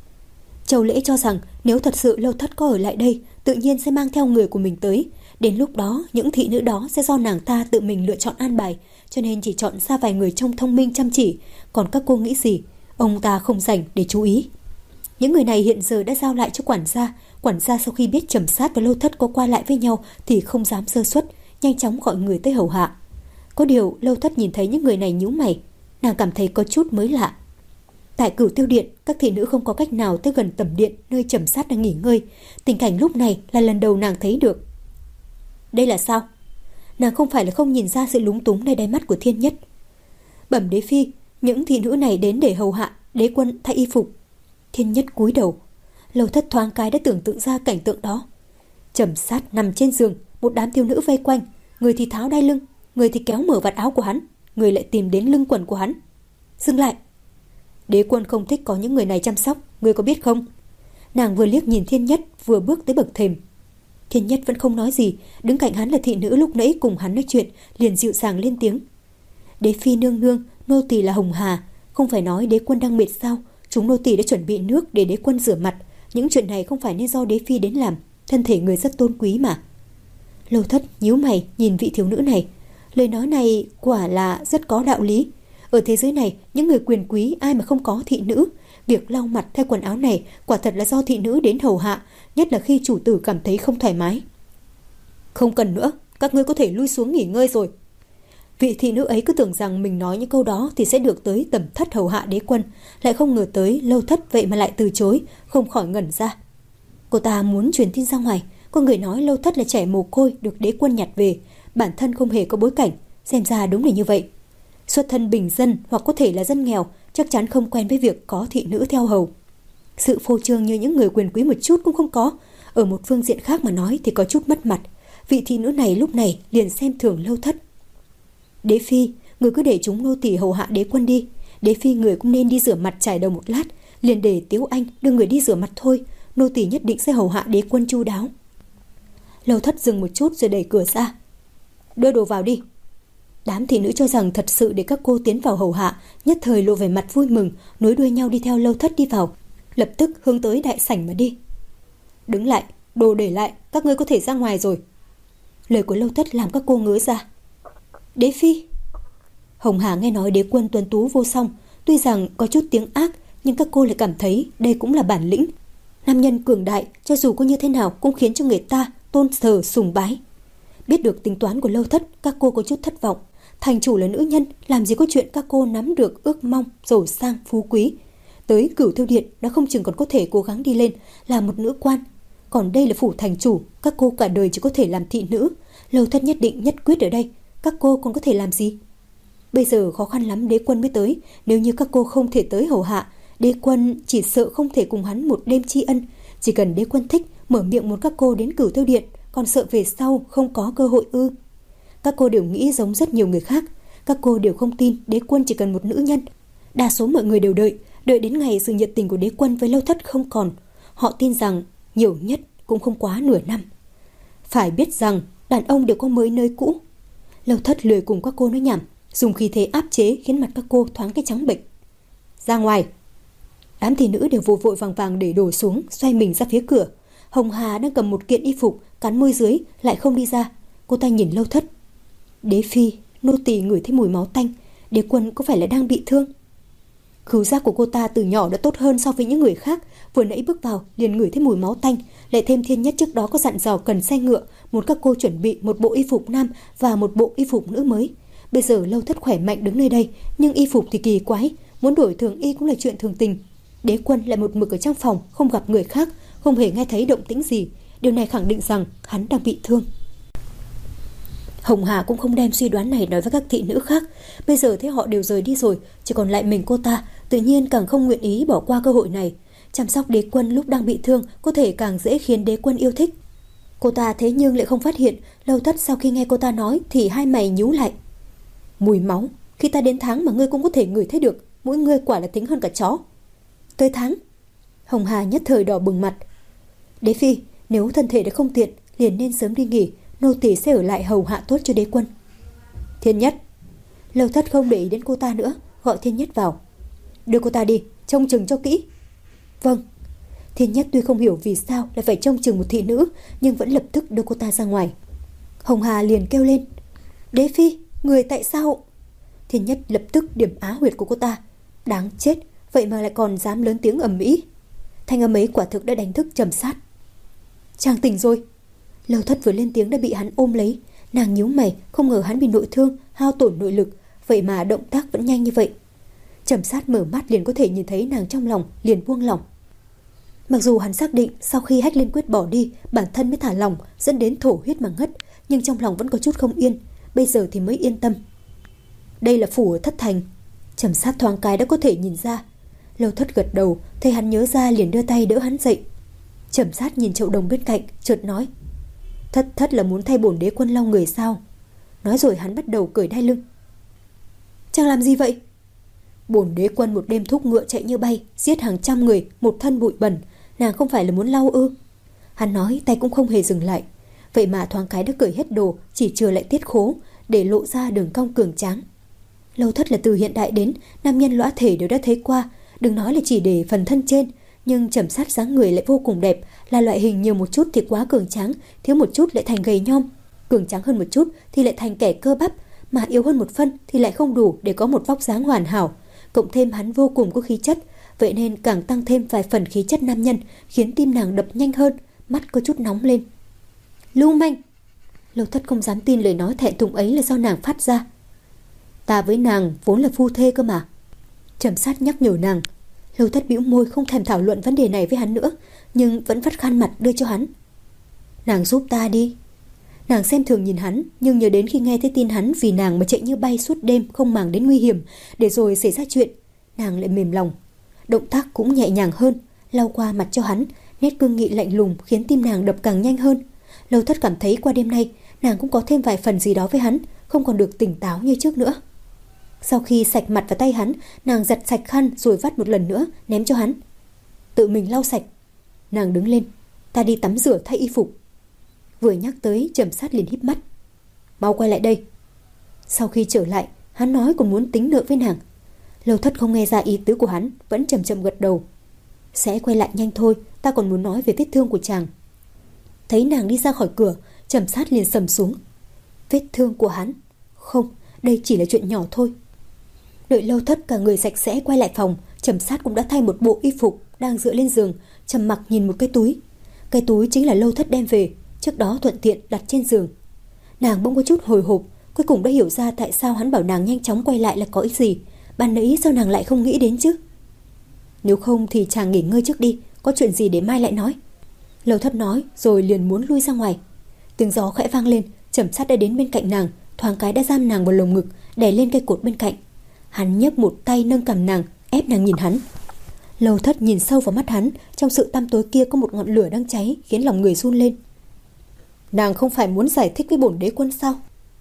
Châu Lễ cho rằng nếu thật sự Lâu Thất có ở lại đây, tự nhiên sẽ mang theo người của mình tới. Đến lúc đó, những thị nữ đó sẽ do nàng ta tự mình lựa chọn an bài, cho nên chỉ chọn ra vài người trông thông minh chăm chỉ. Còn các cô nghĩ gì, ông ta không rảnh để chú ý. Những người này hiện giờ đã giao lại cho quản gia. Quản gia sau khi biết Trầm Sát và Lâu Thất có qua lại với nhau thì không dám sơ suất, nhanh chóng gọi người tới hầu hạ. Có điều Lâu Thất nhìn thấy những người này nhíu mày, nàng cảm thấy có chút mới lạ. Tại Cửu Tiêu Điện, các thị nữ không có cách nào tới gần tẩm điện nơi Trầm Sát đang nghỉ ngơi. Tình cảnh lúc này là lần đầu nàng thấy được. Đây là sao? Nàng không phải là không nhìn ra sự lúng túng nơi đáy mắt của Thiên Nhất. Bẩm đế phi, những thị nữ này đến để hầu hạ đế quân thay y phục. Thiên Nhất cúi đầu. Lâu Thất thoáng cái đã tưởng tượng ra cảnh tượng đó. Trầm Sát nằm trên giường, một đám thiếu nữ vây quanh, người thì tháo đai lưng, người thì kéo mở vạt áo của hắn, người lại tìm đến lưng quần của hắn. Dừng lại. Đế quân không thích có những người này chăm sóc, ngươi có biết không? Nàng vừa liếc nhìn Thiên Nhất, vừa bước tới bậc thềm. Thiên Nhất vẫn không nói gì, đứng cạnh hắn là thị nữ lúc nãy cùng hắn nói chuyện, liền dịu dàng lên tiếng. Đế phi nương nương, nô tỳ là Hồng Hà, không phải nói đế quân đang mệt sao? Chúng nô tỳ đã chuẩn bị nước để đế quân rửa mặt, những chuyện này không phải nên do đế phi đến làm, thân thể người rất tôn quý mà. Lâu Thất nhíu mày nhìn vị thiếu nữ này, lời nói này quả là rất có đạo lý. Ở thế giới này, những người quyền quý ai mà không có thị nữ. Việc lau mặt thay quần áo này quả thật là do thị nữ đến hầu hạ, nhất là khi chủ tử cảm thấy không thoải mái. Không cần nữa, các ngươi có thể lui xuống nghỉ ngơi rồi. Vị thị nữ ấy cứ tưởng rằng mình nói những câu đó thì sẽ được tới tẩm thất hầu hạ đế quân, lại không ngờ tới Lâu Thất vậy mà lại từ chối, không khỏi ngẩn ra. Cô ta muốn truyền tin ra ngoài, có người nói Lâu Thất là trẻ mồ côi được đế quân nhặt về, bản thân không hề có bối cảnh, xem ra đúng là như vậy. Xuất thân bình dân hoặc có thể là dân nghèo, chắc chắn không quen với việc có thị nữ theo hầu. Sự phô trương như những người quyền quý một chút cũng không có. Ở một phương diện khác mà nói thì có chút mất mặt. Vị thị nữ này lúc này liền xem thường Lâu Thất. Đế phi, người cứ để chúng nô tỳ hầu hạ đế quân đi. Đế phi người cũng nên đi rửa mặt chải đầu một lát, liền để Tiếu Anh đưa người đi rửa mặt thôi. Nô tỳ nhất định sẽ hầu hạ đế quân chu đáo. Lâu Thất dừng một chút rồi đẩy cửa ra. Đưa đồ vào đi. Đám thị nữ cho rằng thật sự để các cô tiến vào hầu hạ, nhất thời lộ vẻ mặt vui mừng, nối đuôi nhau đi theo Lâu Thất đi vào, lập tức hướng tới đại sảnh mà đi. Đứng lại, đồ để lại, các ngươi có thể ra ngoài rồi. Lời của Lâu Thất làm các cô ngớ ra. Đế phi. Hồng Hà nghe nói đế quân tuấn tú vô song, tuy rằng có chút tiếng ác, nhưng các cô lại cảm thấy đây cũng là bản lĩnh. Nam nhân cường đại, cho dù có như thế nào cũng khiến cho người ta tôn thờ sùng bái. Biết được tính toán của Lâu Thất, các cô có chút thất vọng. Thành chủ là nữ nhân, làm gì có chuyện các cô nắm được ước mong giàu sang phú quý. Tới Cửu Tiêu Điện đã không chừng còn có thể cố gắng đi lên làm một nữ quan. Còn đây là phủ thành chủ, các cô cả đời chỉ có thể làm thị nữ. Lâu Thất nhất định nhất quyết ở đây, các cô còn có thể làm gì? Bây giờ khó khăn lắm đế quân mới tới, nếu như các cô không thể tới hầu hạ, đế quân chỉ sợ không thể cùng hắn một đêm tri ân. Chỉ cần đế quân thích, mở miệng muốn các cô đến Cửu Tiêu Điện, còn sợ về sau không có cơ hội ư? Các cô đều nghĩ giống rất nhiều người khác. Các cô đều không tin đế quân chỉ cần một nữ nhân. Đa số mọi người đều đợi, đợi đến ngày sự nhiệt tình của đế quân với Lâu Thất không còn. Họ tin rằng nhiều nhất cũng không quá nửa năm. Phải biết rằng đàn ông đều có mới nơi cũ. Lâu Thất lười cùng các cô nói nhảm, dùng khí thế áp chế khiến mặt các cô thoáng cái trắng bệch. Ra ngoài. Đám thị nữ đều vội vội vàng vàng để đổ xuống, xoay mình ra phía cửa. Hồng Hà đang cầm một kiện y phục, cắn môi dưới lại không đi ra. Cô ta nhìn Lâu Thất. Đế phi, nô tỳ ngửi thấy mùi máu tanh, đế quân có phải là đang bị thương? Khứu giác của cô ta từ nhỏ đã tốt hơn so với những người khác, vừa nãy bước vào liền ngửi thấy mùi máu tanh, lại thêm Thiên Nhất trước đó có dặn dò cần xe ngựa, muốn các cô chuẩn bị một bộ y phục nam và một bộ y phục nữ mới. Bây giờ Lâu Thất khỏe mạnh đứng nơi đây, nhưng y phục thì kỳ quái, muốn đổi thường y cũng là chuyện thường tình. Đế quân lại một mực ở trong phòng, không gặp người khác, không hề nghe thấy động tĩnh gì, điều này khẳng định rằng hắn đang bị thương. Hồng Hà cũng không đem suy đoán này nói với các thị nữ khác. Bây giờ thấy họ đều rời đi rồi, chỉ còn lại mình cô ta, tự nhiên càng không nguyện ý bỏ qua cơ hội này. Chăm sóc đế quân lúc đang bị thương có thể càng dễ khiến đế quân yêu thích. Cô ta thế nhưng lại không phát hiện Lâu Thất sau khi nghe cô ta nói thì hai mày nhíu lại. Mùi máu, khi ta đến tháng mà ngươi cũng có thể ngửi thấy được, mỗi ngươi quả là thính hơn cả chó. Tới tháng? Hồng Hà nhất thời đỏ bừng mặt. Đế phi, nếu thân thể đã không tiện liền nên sớm đi nghỉ, nô tỳ sẽ ở lại hầu hạ tốt cho đế quân. Thiên Nhất. Lâu Thất không để ý đến cô ta nữa, gọi Thiên Nhất vào. Đưa cô ta đi, trông chừng cho kỹ. Vâng. Thiên Nhất tuy không hiểu vì sao lại phải trông chừng một thị nữ, nhưng vẫn lập tức đưa cô ta ra ngoài. Hồng Hà liền kêu lên. Đế phi, người tại sao? Thiên Nhất lập tức điểm á huyệt của cô ta. Đáng chết, vậy mà lại còn dám lớn tiếng ầm ĩ. Thanh âm ấy quả thực đã đánh thức Trầm Sát. Chàng tỉnh rồi. Lâu Thất vừa lên tiếng đã bị hắn ôm lấy. Nàng nhíu mày, không ngờ hắn bị nội thương, hao tổn nội lực, vậy mà động tác vẫn nhanh như vậy. Trầm Sát mở mắt liền có thể nhìn thấy nàng trong lòng, liền buông lỏng. Mặc dù hắn xác định sau khi Hách Liên Quyết bỏ đi, bản thân mới thả lòng, dẫn đến thổ huyết mà ngất, nhưng trong lòng vẫn có chút không yên, bây giờ thì mới yên tâm. Đây là phủ ở Thất Thành. Trầm Sát thoáng cái đã có thể nhìn ra. Lâu Thất gật đầu, thấy hắn nhớ ra liền đưa tay đỡ hắn dậy. Trầm Sát nhìn Triệu Đồng bên cạnh, chợt nói. Thất thất là muốn thay bổn đế quân lau người sao? Nói rồi hắn bắt đầu cởi đai lưng. Chàng làm gì vậy? Bổn đế quân một đêm thúc ngựa chạy như bay, giết hàng trăm người, một thân bụi bẩn, nàng không phải là muốn lau ư? Hắn nói tay cũng không hề dừng lại. Vậy mà thoáng cái đã cởi hết đồ, chỉ chừa lại tiết khố, để lộ ra đường cong cường tráng. Lâu Thất là từ hiện đại đến, nam nhân lõa thể đều đã thấy qua, đừng nói là chỉ để phần thân trên, nhưng Trầm Sát dáng người lại vô cùng đẹp, là loại hình nhiều một chút thì quá cường tráng, thiếu một chút lại thành gầy nhom, cường tráng hơn một chút thì lại thành kẻ cơ bắp, mà yếu hơn một phân thì lại không đủ để có một vóc dáng hoàn hảo. Cộng thêm hắn vô cùng có khí chất, vậy nên càng tăng thêm vài phần khí chất nam nhân, khiến tim nàng đập nhanh hơn, mắt có chút nóng lên. Lưu manh! Lâu Thất không dám tin lời nói thẹn thùng ấy là do nàng phát ra. Ta với nàng vốn là phu thê cơ mà. Trầm Sát nhắc nhở nàng. Lâu Thất bĩu môi không thèm thảo luận vấn đề này với hắn nữa, nhưng vẫn vắt khăn mặt đưa cho hắn. Nàng giúp ta đi. Nàng xem thường nhìn hắn, nhưng nhớ đến khi nghe thấy tin hắn vì nàng mà chạy như bay suốt đêm không màng đến nguy hiểm, để rồi xảy ra chuyện, nàng lại mềm lòng. Động tác cũng nhẹ nhàng hơn, lau qua mặt cho hắn, nét cương nghị lạnh lùng khiến tim nàng đập càng nhanh hơn. Lâu Thất cảm thấy qua đêm nay nàng cũng có thêm vài phần gì đó với hắn, không còn được tỉnh táo như trước nữa. Sau khi sạch mặt và tay hắn, nàng giặt sạch khăn rồi vắt một lần nữa ném cho hắn. Tự mình lau sạch. Nàng đứng lên. Ta đi tắm rửa thay y phục. Vừa nhắc tới, Trầm Sát liền híp mắt. Mau quay lại đây. Sau khi trở lại, hắn nói còn muốn tính nợ với nàng. Lâu Thất không nghe ra ý tứ của hắn, vẫn chậm chậm gật đầu. Sẽ quay lại nhanh thôi, ta còn muốn nói về vết thương của chàng. Thấy nàng đi ra khỏi cửa, Trầm Sát liền sầm xuống. Vết thương của hắn? Không, đây chỉ là chuyện nhỏ thôi. Đợi Lâu Thất cả người sạch sẽ quay lại phòng, Trầm Sát cũng đã thay một bộ y phục, đang dựa lên giường, trầm mặc nhìn một cái túi. Cái túi chính là Lâu Thất đem về, trước đó thuận tiện đặt trên giường. Nàng bỗng có chút hồi hộp, cuối cùng đã hiểu ra tại sao hắn bảo nàng nhanh chóng quay lại là có ý gì. Ban nãy sao nàng lại không nghĩ đến chứ? Nếu không thì chàng nghỉ ngơi trước đi, có chuyện gì để mai lại nói. Lâu Thất nói rồi liền muốn lui ra ngoài. Tiếng gió khẽ vang lên, Trầm Sát đã đến bên cạnh nàng, thoáng cái đã giam nàng vào lồng ngực, đè lên cây cột bên cạnh. Hắn nhấc một tay nâng cằm nàng, ép nàng nhìn hắn. Lâu Thất nhìn sâu vào mắt hắn, trong sự tăm tối kia có một ngọn lửa đang cháy, khiến lòng người run lên. Nàng không phải muốn giải thích với bổn đế quân sao?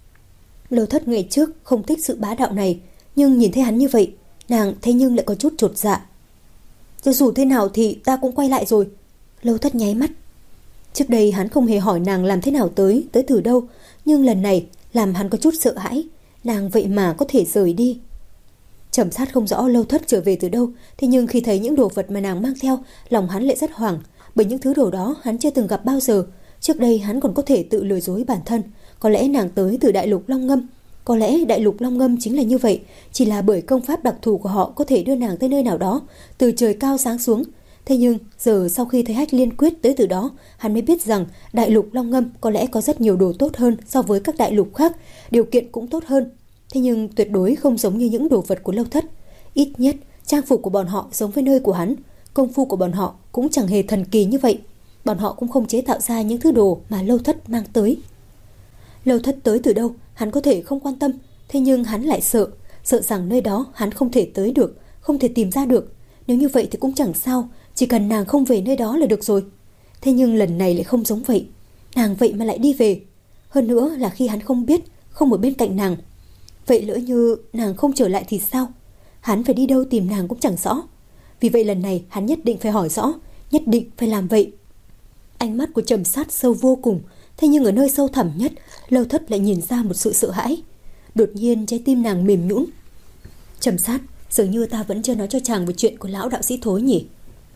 Lâu Thất ngày trước không thích sự bá đạo này, nhưng nhìn thấy hắn như vậy, nàng thế nhưng lại có chút chột dạ. Cho dù thế nào thì ta cũng quay lại rồi. Lâu Thất nháy mắt. Trước đây hắn không hề hỏi nàng làm thế nào tới, tới từ đâu, nhưng lần này làm hắn có chút sợ hãi, nàng vậy mà có thể rời đi. Trầm Sát không rõ Lâu Thất trở về từ đâu, thế nhưng khi thấy những đồ vật mà nàng mang theo, lòng hắn lại rất hoảng, bởi những thứ đồ đó hắn chưa từng gặp bao giờ. Trước đây hắn còn có thể tự lừa dối bản thân, có lẽ nàng tới từ đại lục Long Ngâm, có lẽ đại lục Long Ngâm chính là như vậy, chỉ là bởi công pháp đặc thù của họ có thể đưa nàng tới nơi nào đó, từ trời cao giáng xuống. Thế nhưng giờ sau khi thấy Hách Liên Quyết tới từ đó, hắn mới biết rằng đại lục Long Ngâm có lẽ có rất nhiều đồ tốt hơn so với các đại lục khác, điều kiện cũng tốt hơn. Thế nhưng tuyệt đối không giống như những đồ vật của Lâu Thất. Ít nhất trang phục của bọn họ giống với nơi của hắn, công phu của bọn họ cũng chẳng hề thần kỳ như vậy. Bọn họ cũng không chế tạo ra những thứ đồ mà Lâu Thất mang tới. Lâu Thất tới từ đâu hắn có thể không quan tâm, thế nhưng hắn lại sợ, sợ rằng nơi đó hắn không thể tới được, không thể tìm ra được. Nếu như vậy thì cũng chẳng sao, chỉ cần nàng không về nơi đó là được rồi. Thế nhưng lần này lại không giống vậy, nàng vậy mà lại đi về. Hơn nữa là khi hắn không biết, không ở bên cạnh nàng. Vậy lỡ như nàng không trở lại thì sao? Hắn phải đi đâu tìm nàng cũng chẳng rõ. Vì vậy lần này hắn nhất định phải hỏi rõ, nhất định phải làm vậy. Ánh mắt của Trầm Sát sâu vô cùng, thế nhưng ở nơi sâu thẳm nhất, Lâu Thất lại nhìn ra một sự sợ hãi. Đột nhiên trái tim nàng mềm nhũn. Trầm Sát, dường như ta vẫn chưa nói cho chàng về chuyện của lão đạo sĩ Thối nhỉ?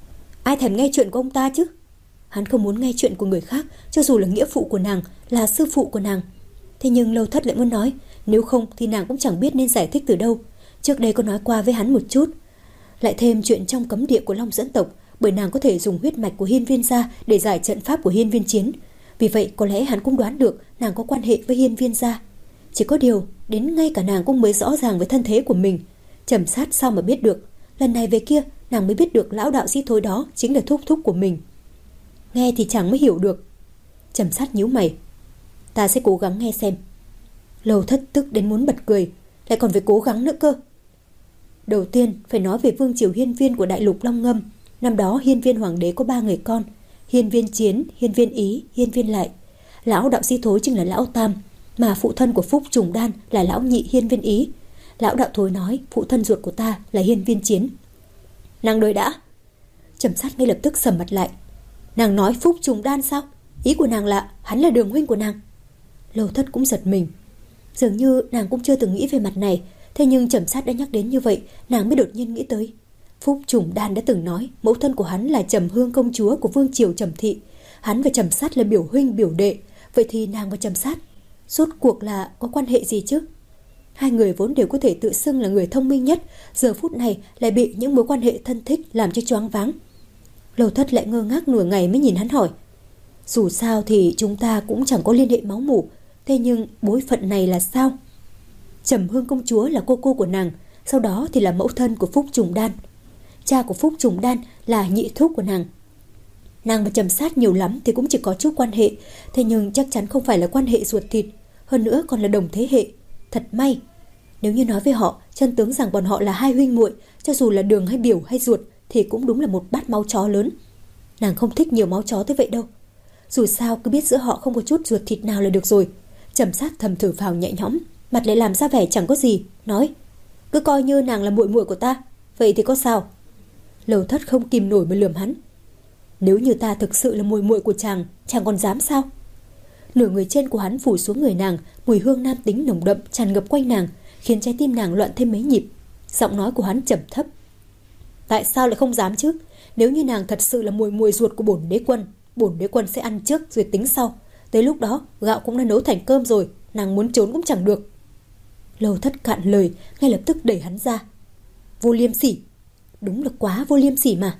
Ai thèm nghe chuyện của ông ta chứ? Hắn không muốn nghe chuyện của người khác, cho dù là nghĩa phụ của nàng, là sư phụ của nàng. Thế nhưng Lâu Thất lại muốn nói, nếu không thì nàng cũng chẳng biết nên giải thích từ đâu. Trước đây có nói qua với hắn một chút. Lại thêm chuyện trong cấm địa của Long Dẫn tộc, bởi nàng có thể dùng huyết mạch của Hiên Viên gia để giải trận pháp của Hiên Viên Chiến. Vì vậy có lẽ hắn cũng đoán được nàng có quan hệ với Hiên Viên gia. Chỉ có điều, đến ngay cả nàng cũng mới rõ ràng về thân thế của mình. Trầm Sát sao mà biết được? Lần này về kia, nàng mới biết được lão đạo sĩ Thối đó chính là thúc thúc của mình. Nghe thì chẳng mới hiểu được. Trầm Sát nhíu mày. Ta sẽ cố gắng nghe xem. Lâu Thất tức đến muốn bật cười, lại còn phải cố gắng nữa cơ. Đầu tiên phải nói về vương triều Hiên Viên của đại lục Long Ngâm. Năm đó Hiên Viên hoàng đế có ba người con: Hiên Viên Chiến, Hiên Viên Ý, Hiên Viên Lại. Lão đạo sĩ Thối chính là lão tam, mà phụ thân của Phúc Trùng Đan là lão nhị Hiên Viên Ý. Lão đạo Thối nói phụ thân ruột của ta là Hiên Viên Chiến. Nàng đợi đã. Trầm Sát ngay lập tức sầm mặt lại. Nàng nói Phúc Trùng Đan sao? Ý của nàng là hắn là đường huynh của nàng. Lâu Thất cũng giật mình. Dường như nàng cũng chưa từng nghĩ về mặt này, thế nhưng Trầm Sát đã nhắc đến như vậy, nàng mới đột nhiên nghĩ tới. Phúc Trùng Đan đã từng nói mẫu thân của hắn là Trầm Hương công chúa của vương triều Trầm thị. Hắn và Trầm Sát là biểu huynh biểu đệ. Vậy thì nàng và Trầm Sát rốt cuộc là có quan hệ gì chứ? Hai người vốn đều có thể tự xưng là người thông minh nhất, giờ phút này lại bị những mối quan hệ thân thích làm cho choáng váng. Lâu Thất lại ngơ ngác nửa ngày mới nhìn hắn hỏi. Dù sao thì chúng ta cũng chẳng có liên hệ máu mủ, thế nhưng bối phận này là sao? Trầm Hương công chúa là cô cô của nàng, sau đó thì là mẫu thân của Phúc Trùng Đan. Cha của Phúc Trùng Đan là nhị thúc của nàng. Nàng và Trầm Sát nhiều lắm thì cũng chỉ có chút quan hệ, thế nhưng chắc chắn không phải là quan hệ ruột thịt, hơn nữa còn là đồng thế hệ. Thật may. Nếu như nói với họ chân tướng rằng bọn họ là hai huynh muội, cho dù là đường hay biểu hay ruột thì cũng đúng là một bát máu chó lớn. Nàng không thích nhiều máu chó tới vậy đâu. Dù sao cứ biết giữa họ không có chút ruột thịt nào là được rồi. Trầm Sát thầm thở phào nhẹ nhõm, mặt lại làm ra vẻ chẳng có gì, nói: cứ coi như nàng là muội muội của ta, vậy thì có sao? Lâu Thất không kìm nổi mà lườm hắn. Nếu như ta thực sự là muội muội của chàng, chàng còn dám sao? Nửa người trên của hắn phủ xuống người nàng, mùi hương nam tính nồng đậm tràn ngập quanh nàng, khiến trái tim nàng loạn thêm mấy nhịp. Giọng nói của hắn trầm thấp. Tại sao lại không dám chứ? Nếu như nàng thật sự là muội muội ruột của bổn đế quân, bổn đế quân sẽ ăn trước rồi tính sau. Tới lúc đó gạo cũng đã nấu thành cơm rồi, nàng muốn trốn cũng chẳng được. Lâu Thất cạn lời, ngay lập tức đẩy hắn ra. Vô liêm sỉ. Đúng là quá vô liêm sỉ mà.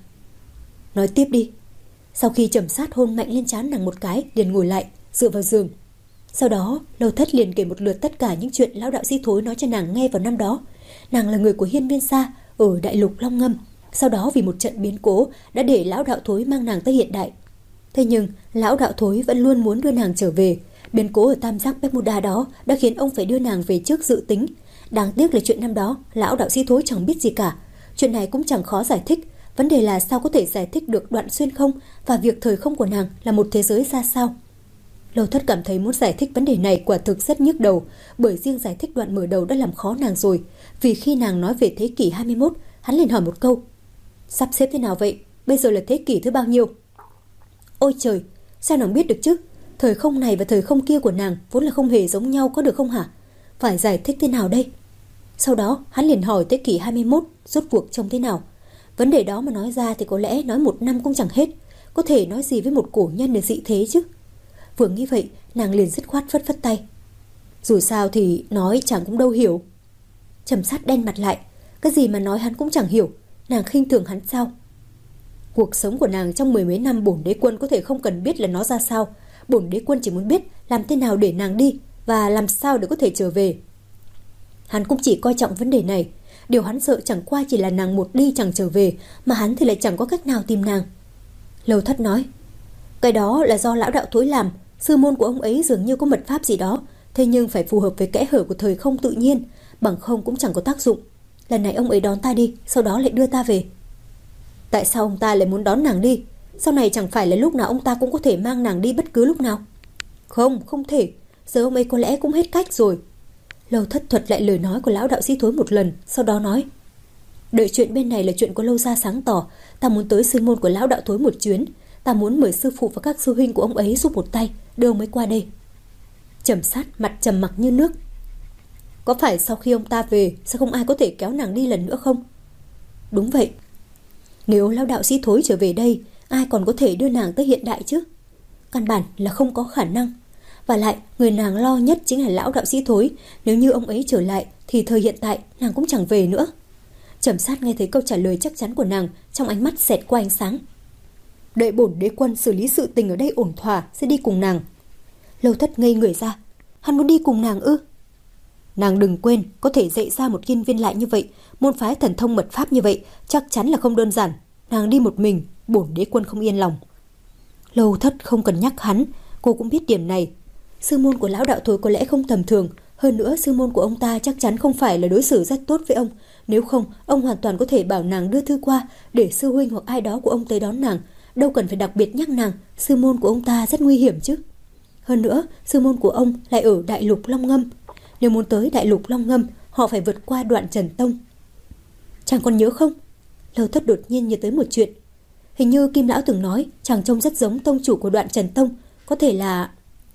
Nói tiếp đi. Sau khi Trầm Sát hôn mạnh lên trán nàng một cái, liền ngồi lại dựa vào giường. Sau đó Lâu Thất liền kể một lượt tất cả những chuyện lão đạo sĩ Thối nói cho nàng nghe vào năm đó. Nàng là người của Hiên Viên gia ở đại lục Long Ngâm, sau đó vì một trận biến cố đã để lão đạo Thối mang nàng tới hiện đại. Thế nhưng lão đạo Thối vẫn luôn muốn đưa nàng trở về. Biến cố ở Tam Giác Bermuda đó đã khiến ông phải đưa nàng về trước dự tính. Đáng tiếc là chuyện năm đó lão đạo sĩ Thối chẳng biết gì cả. Chuyện này cũng chẳng khó giải thích. Vấn đề là sao có thể giải thích được đoạn xuyên không và việc thời không của nàng là một thế giới ra sao. Lâu Thất cảm thấy muốn giải thích vấn đề này quả thực rất nhức đầu, bởi riêng giải thích đoạn mở đầu đã làm khó nàng rồi. Vì khi nàng nói về thế kỷ hai mươi mốt, hắn liền hỏi một câu: sắp xếp thế nào vậy? Bây giờ là thế kỷ thứ bao nhiêu? Ôi trời, Sao nàng biết được chứ? Thời không này và thời không kia của nàng vốn là không hề giống nhau, có được không hả? Phải giải thích thế nào đây? Sau đó hắn liền hỏi tới kỷ hai mươi mốt rốt cuộc trông thế nào. Vấn đề đó mà nói ra thì có lẽ nói một năm cũng chẳng hết. Có thể nói gì với một cổ nhân để dị thế chứ? Vừa nghĩ vậy, nàng liền dứt khoát phất phất tay. Dù sao thì nói chẳng cũng đâu hiểu. Trầm Sát đen mặt lại. Cái gì mà nói hắn cũng chẳng hiểu. Nàng khinh thường hắn sao? Cuộc sống của nàng trong mười mấy năm bổn đế quân có thể không cần biết là nó ra sao. Bổn đế quân chỉ muốn biết làm thế nào để nàng đi và làm sao để có thể trở về. Hắn cũng chỉ coi trọng vấn đề này. Điều hắn sợ chẳng qua chỉ là nàng một đi chẳng trở về, mà hắn thì lại chẳng có cách nào tìm nàng. Lâu Thất nói, cái đó là do lão đạo Thối làm. Sư môn của ông ấy dường như có mật pháp gì đó, thế nhưng phải phù hợp với kẽ hở của thời không tự nhiên, bằng không cũng chẳng có tác dụng. Lần này ông ấy đón ta đi, sau đó lại đưa ta về. Tại sao ông ta lại muốn đón nàng đi? Sau này chẳng phải là lúc nào ông ta cũng có thể mang nàng đi bất cứ lúc nào? Không, không thể. Giờ ông ấy có lẽ cũng hết cách rồi. Lâu Thất thuật lại lời nói của lão đạo sĩ Thối một lần, sau đó nói, đợi chuyện bên này là chuyện của Lâu gia sáng tỏ. Ta muốn tới sư môn của lão đạo Thối một chuyến. Ta muốn mời sư phụ và các sư huynh của ông ấy giúp một tay, đưa ông ấy qua đây. Trầm Sát mặt trầm mặc như nước. Có phải sau khi ông ta về sẽ không ai có thể kéo nàng đi lần nữa không? Đúng vậy. Nếu lão đạo sĩ Thối trở về đây, ai còn có thể đưa nàng tới hiện đại chứ? Căn bản là không có khả năng. Và lại, người nàng lo nhất chính là lão đạo sĩ Thối. Nếu như ông ấy trở lại thì thời hiện tại nàng cũng chẳng về nữa. Trầm Sát nghe thấy câu trả lời chắc chắn của nàng, trong ánh mắt xẹt qua ánh sáng. Đợi bổn đế quân xử lý sự tình ở đây ổn thỏa sẽ đi cùng nàng. Lâu Thất ngây người ra. Hắn muốn đi cùng nàng ư? Nàng đừng quên, có thể dạy ra một kiên viên lại như vậy, môn phái thần thông mật pháp như vậy, chắc chắn là không đơn giản. Nàng đi một mình, bổn đế quân không yên lòng. Lâu Thất không cần nhắc hắn, cô cũng biết điểm này. Sư môn của lão đạo Thối có lẽ không tầm thường, hơn nữa sư môn của ông ta chắc chắn không phải là đối xử rất tốt với ông. Nếu không, ông hoàn toàn có thể bảo nàng đưa thư qua, để sư huynh hoặc ai đó của ông tới đón nàng. Đâu cần phải đặc biệt nhắc nàng, sư môn của ông ta rất nguy hiểm chứ. Hơn nữa, sư môn của ông lại ở đại lục Long Ngâm. Nếu muốn tới đại lục Long Ngâm, họ phải vượt qua Đoạn Trần Tông. Chàng còn nhớ không? Lâu Thất đột nhiên nhớ tới một chuyện. Hình như Kim Lão từng nói chàng trông rất giống tông chủ của Đoạn Trần Tông. Có thể là...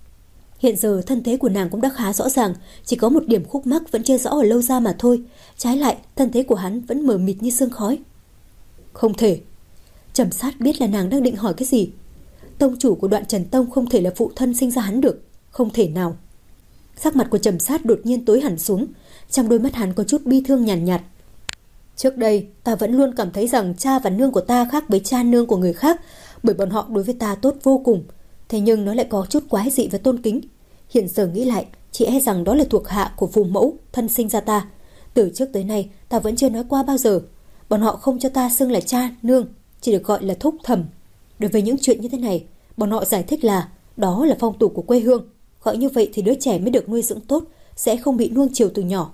Hiện giờ thân thế của nàng cũng đã khá rõ ràng, chỉ có một điểm khúc mắc vẫn chưa rõ ở Lâu gia mà thôi. Trái lại, thân thế của hắn vẫn mờ mịt như sương khói. Không thể. Trầm Sát biết là nàng đang định hỏi cái gì. Tông chủ của Đoạn Trần Tông không thể là phụ thân sinh ra hắn được. Không thể nào. Sắc mặt của Trầm Sát đột nhiên tối hẳn xuống. Trong đôi mắt hắn có chút bi thương nhàn nhạt, nhạt. Trước đây ta vẫn luôn cảm thấy rằng cha và nương của ta khác với cha nương của người khác, bởi bọn họ đối với ta tốt vô cùng. Thế nhưng nó lại có chút quái dị và tôn kính. Hiện giờ nghĩ lại, chỉ e rằng đó là thuộc hạ của phù mẫu thân sinh ra ta. Từ trước tới nay ta vẫn chưa nói qua bao giờ. Bọn họ không cho ta xưng là cha, nương, chỉ được gọi là thúc thẩm. Đối với những chuyện như thế này, bọn họ giải thích là đó là phong tục của quê hương. Gọi như vậy thì đứa trẻ mới được nuôi dưỡng tốt, sẽ không bị nuông chiều từ nhỏ.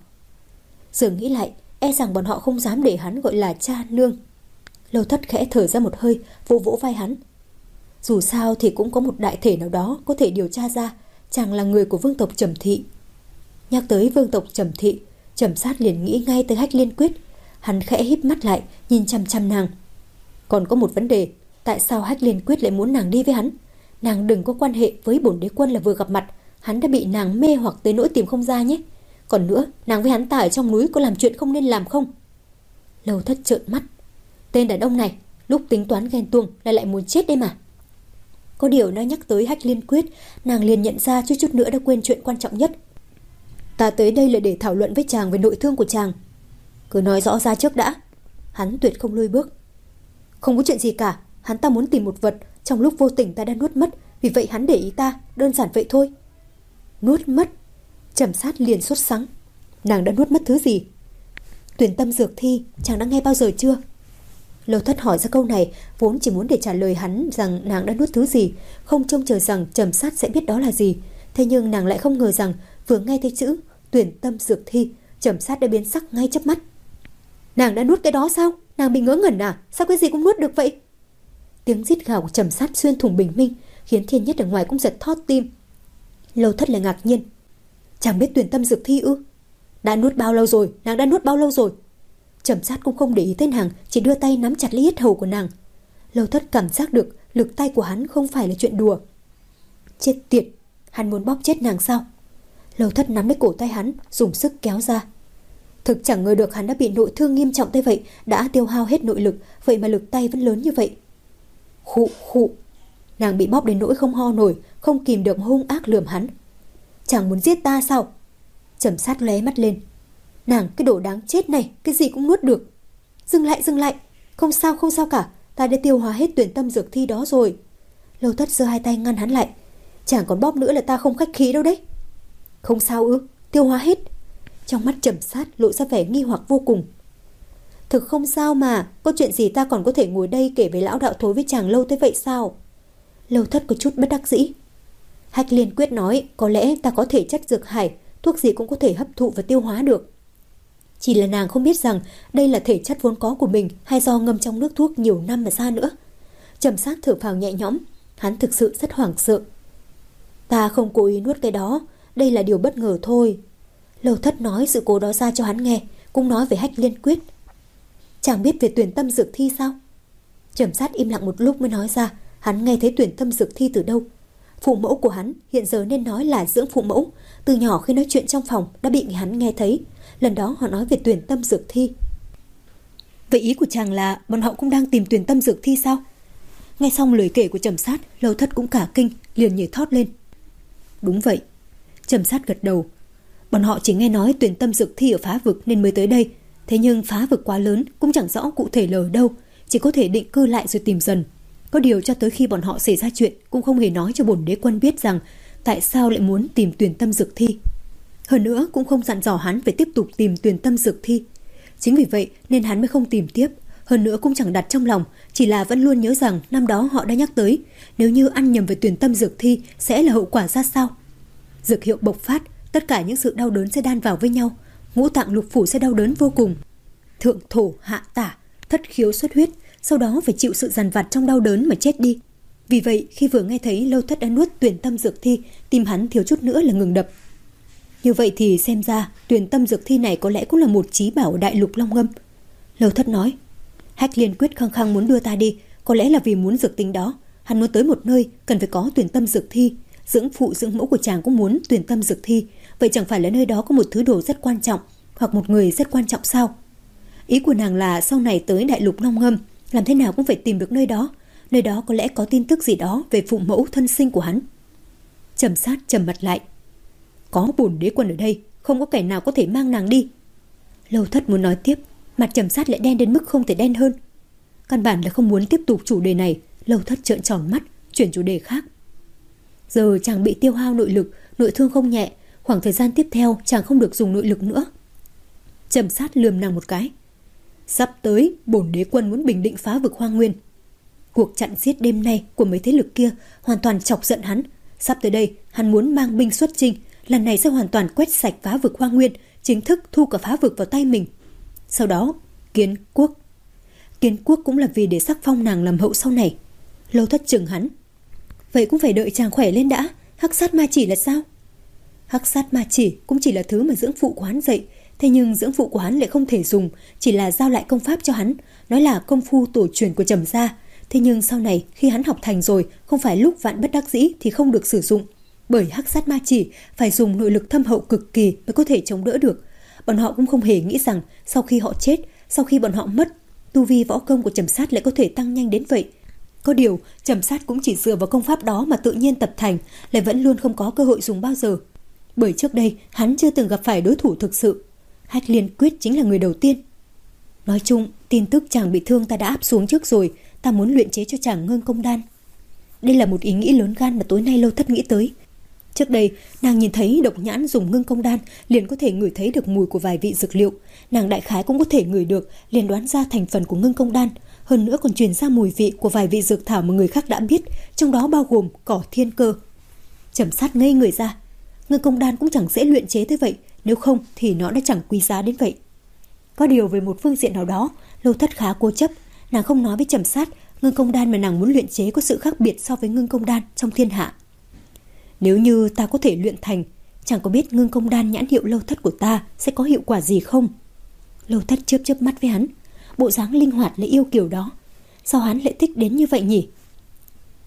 Giờ nghĩ lại, e rằng bọn họ không dám để hắn gọi là cha, nương. Lâu Thất khẽ thở ra một hơi, vỗ vỗ vai hắn. Dù sao thì cũng có một đại thể nào đó có thể điều tra ra chàng là người của vương tộc Trầm Thị. Nhắc tới vương tộc Trầm Thị, Trầm Sát liền nghĩ ngay tới Hách Liên Quyết. Hắn khẽ híp mắt lại, nhìn chăm chăm nàng. Còn có một vấn đề, tại sao Hách Liên Quyết lại muốn nàng đi với hắn? Nàng đừng có quan hệ với bổn đế quân là vừa gặp mặt, hắn đã bị nàng mê hoặc tới nỗi tìm không ra nhé. Còn nữa, nàng với hắn ta ở trong núi có làm chuyện không nên làm không? Lâu Thất trợn mắt. Tên đàn ông này, lúc tính toán ghen tuông lại lại muốn chết đấy mà. Có điều nói nhắc tới Hách Liên Quyết, nàng liền nhận ra chút chút nữa đã quên chuyện quan trọng nhất. Ta tới đây là để thảo luận với chàng về nội thương của chàng. Cứ nói rõ ra trước đã. Hắn tuyệt không lùi bước. Không có chuyện gì cả, hắn ta muốn tìm một vật trong lúc vô tình ta đã nuốt mất, vì vậy hắn để ý ta, đơn giản vậy thôi. Nuốt mất? Trầm Sát liền sốt sắng. Nàng đã nuốt mất thứ gì? Tuyển tâm dược thi, chàng đã nghe bao giờ chưa? Lâu Thất hỏi ra câu này vốn chỉ muốn để trả lời hắn rằng nàng đã nuốt thứ gì, không trông chờ rằng Trầm Sát sẽ biết đó là gì. Thế nhưng nàng lại không ngờ rằng vừa nghe thấy chữ tuyển tâm dược thi, Trầm Sát đã biến sắc ngay chớp mắt. Nàng đã nuốt cái đó sao? Nàng bị ngớ ngẩn à? Sao cái gì cũng nuốt được vậy? Tiếng rít gào của Trầm Sát xuyên thủng bình minh, khiến Thiên Nhất ở ngoài cũng giật thót tim. Lâu Thất là ngạc nhiên. Chàng biết tuyển tâm dược thi ư? Đã nuốt bao lâu rồi? Nàng đã nuốt bao lâu rồi? Trầm Sát cũng không để ý tới nàng, chỉ đưa tay nắm chặt lấy yết hầu của nàng. Lâu Thất cảm giác được lực tay của hắn không phải là chuyện đùa. Chết tiệt, hắn muốn bóp chết nàng sao? Lâu Thất nắm lấy cổ tay hắn, dùng sức kéo ra. Thực chẳng ngờ được hắn đã bị nội thương nghiêm trọng tới vậy, đã tiêu hao hết nội lực, vậy mà lực tay vẫn lớn như vậy. Khụ khụ. Nàng bị bóp đến nỗi không ho nổi, không kìm được hung ác lườm hắn. Chẳng muốn giết ta sao? Trầm Sát lóe mắt lên. Nàng cái đồ đáng chết này, cái gì cũng nuốt được. Dừng lại, dừng lại. Không sao, không sao cả. Ta đã tiêu hóa hết tuyển tâm dược thi đó rồi. Lâu Thất giơ hai tay ngăn hắn lại. Chẳng còn bóp nữa là ta không khách khí đâu đấy. Không sao ư? Tiêu hóa hết? Trong mắt Trầm Sát lộ ra vẻ nghi hoặc vô cùng. Thực không sao mà, có chuyện gì ta còn có thể ngồi đây kể với lão đạo thối với chàng lâu tới vậy sao? Lâu Thất có chút bất đắc dĩ. Hách Liên Quyết nói có lẽ ta có thể chất dược hải, thuốc gì cũng có thể hấp thụ và tiêu hóa được. Chỉ là nàng không biết rằng đây là thể chất vốn có của mình hay do ngâm trong nước thuốc nhiều năm mà ra nữa. Trầm Sát thở phào nhẹ nhõm, hắn thực sự rất hoảng sợ. Ta không cố ý nuốt cái đó, đây là điều bất ngờ thôi. Lâu Thất nói sự cố đó ra cho hắn nghe, cũng nói về Hách Liên Quyết. Chàng biết về tuyển tâm dược thi sao? Trầm Sát im lặng một lúc mới nói ra, hắn nghe thấy tuyển tâm dược thi từ đâu. Phụ mẫu của hắn, hiện giờ nên nói là dưỡng phụ mẫu, từ nhỏ khi nói chuyện trong phòng đã bị hắn nghe thấy. Lần đó họ nói về tuyển tâm dược thi. Vậy ý của chàng là bọn họ cũng đang tìm tuyển tâm dược thi sao? Nghe xong lời kể của Trầm Sát, Lâu Thất cũng cả kinh, liền nhảy thót lên. Đúng vậy. Trầm Sát gật đầu. Bọn họ chỉ nghe nói tuyển tâm dược thi ở phá vực nên mới tới đây. Thế nhưng phá vực quá lớn, cũng chẳng rõ cụ thể là ở đâu, chỉ có thể định cư lại rồi tìm dần. Có điều cho tới khi bọn họ xảy ra chuyện cũng không hề nói cho bổn đế quân biết rằng tại sao lại muốn tìm tuyển tâm dược thi. Hơn nữa cũng không dặn dò hắn phải tiếp tục tìm tuyển tâm dược thi. Chính vì vậy nên hắn mới không tìm tiếp. Hơn nữa cũng chẳng đặt trong lòng, chỉ là vẫn luôn nhớ rằng năm đó họ đã nhắc tới, nếu như ăn nhầm về tuyển tâm dược thi sẽ là hậu quả ra sao. Dược hiệu bộc phát, tất cả những sự đau đớn sẽ đan vào với nhau, ngũ tạng lục phủ sẽ đau đớn vô cùng. Thượng thổ hạ tả, thất khiếu xuất huyết, sau đó phải chịu sự dằn vặt trong đau đớn mà chết đi. Vì vậy khi vừa nghe thấy Lâu Thất đã nuốt tuyển tâm dược thi, tim hắn thiếu chút nữa là ngừng đập. Như vậy thì xem ra tuyển tâm dược thi này có lẽ cũng là một chí bảo đại lục Long Ngâm. Lâu Thất nói, Hách Liên Quyết khăng khăng muốn đưa ta đi, có lẽ là vì muốn dược tính đó. Hắn muốn tới một nơi cần phải có tuyển tâm dược thi. Dưỡng phụ dưỡng mẫu của chàng cũng muốn tuyển tâm dược thi. Vậy chẳng phải là nơi đó có một thứ đồ rất quan trọng, hoặc một người rất quan trọng sao? Ý của nàng là sau này tới đại lục Long Ngâm, làm thế nào cũng phải tìm được nơi đó. Nơi đó có lẽ có tin tức gì đó về phụ mẫu thân sinh của hắn. Trầm Sát trầm mặt lại. Có bổn đế quân ở đây, không có kẻ nào có thể mang nàng đi. Lâu Thất muốn nói tiếp, mặt Trầm Sát lại đen đến mức không thể đen hơn. Căn bản là không muốn tiếp tục chủ đề này. Lâu Thất trợn tròn mắt, chuyển chủ đề khác. Giờ chàng bị tiêu hao nội lực, nội thương không nhẹ, khoảng thời gian tiếp theo chàng không được dùng nội lực nữa. Trầm Sát lườm nàng một cái. Sắp tới bổn đế quân muốn bình định phá vực Hoang Nguyên. Cuộc chặn giết đêm nay của mấy thế lực kia hoàn toàn chọc giận hắn. Sắp tới đây hắn muốn mang binh xuất chinh, lần này sẽ hoàn toàn quét sạch phá vực Hoang Nguyên, chính thức thu cả phá vực vào tay mình. Sau đó kiến quốc. Kiến quốc cũng là vì để sắc phong nàng làm hậu sau này. Lâu Thất chừng hắn. Vậy cũng phải đợi chàng khỏe lên đã. Hắc sát ma chỉ là sao? Hắc sát ma chỉ cũng chỉ là thứ mà dưỡng phụ của hắn dạy. Thế nhưng dưỡng phụ của hắn lại không thể dùng, chỉ là giao lại công pháp cho hắn, nói là công phu tổ truyền của Trầm gia. Thế nhưng sau này khi hắn học thành rồi, không phải lúc vạn bất đắc dĩ thì không được sử dụng. Bởi hắc sát ma chỉ phải dùng nội lực thâm hậu cực kỳ mới có thể chống đỡ được. Bọn họ cũng không hề nghĩ rằng sau khi họ chết, sau khi bọn họ mất, tu vi võ công của Trầm Sát lại có thể tăng nhanh đến vậy. Có điều Trầm Sát cũng chỉ dựa vào công pháp đó mà tự nhiên tập thành, lại vẫn luôn không có cơ hội dùng bao giờ. Bởi trước đây hắn chưa từng gặp phải đối thủ thực sự. Hách Liên Quyết chính là người đầu tiên. Nói chung tin tức chàng bị thương ta đã áp xuống trước rồi. Ta muốn luyện chế cho chàng ngưng công đan. Đây là một ý nghĩ lớn gan mà tối nay Lâu Thất nghĩ tới. Trước đây nàng nhìn thấy độc nhãn dùng ngưng công đan, liền có thể ngửi thấy được mùi của vài vị dược liệu. Nàng đại khái cũng có thể ngửi được, liền đoán ra thành phần của ngưng công đan. Hơn nữa còn truyền ra mùi vị của vài vị dược thảo mà người khác đã biết, trong đó bao gồm cỏ thiên cơ. Trầm Sát ngây người ra. Ngưng công đan cũng chẳng dễ luyện chế tới vậy, nếu không thì nó đã chẳng quý giá đến vậy. Có điều về một phương diện nào đó, Lâu Thất khá cố chấp. Nàng không nói với Trầm Sát ngưng công đan mà nàng muốn luyện chế có sự khác biệt so với ngưng công đan trong thiên hạ. Nếu như ta có thể luyện thành, chẳng có biết ngưng công đan nhãn hiệu Lâu Thất của ta sẽ có hiệu quả gì không? Lâu Thất chớp chớp mắt với hắn, bộ dáng linh hoạt lại yêu kiều đó. Sao hắn lại thích đến như vậy nhỉ?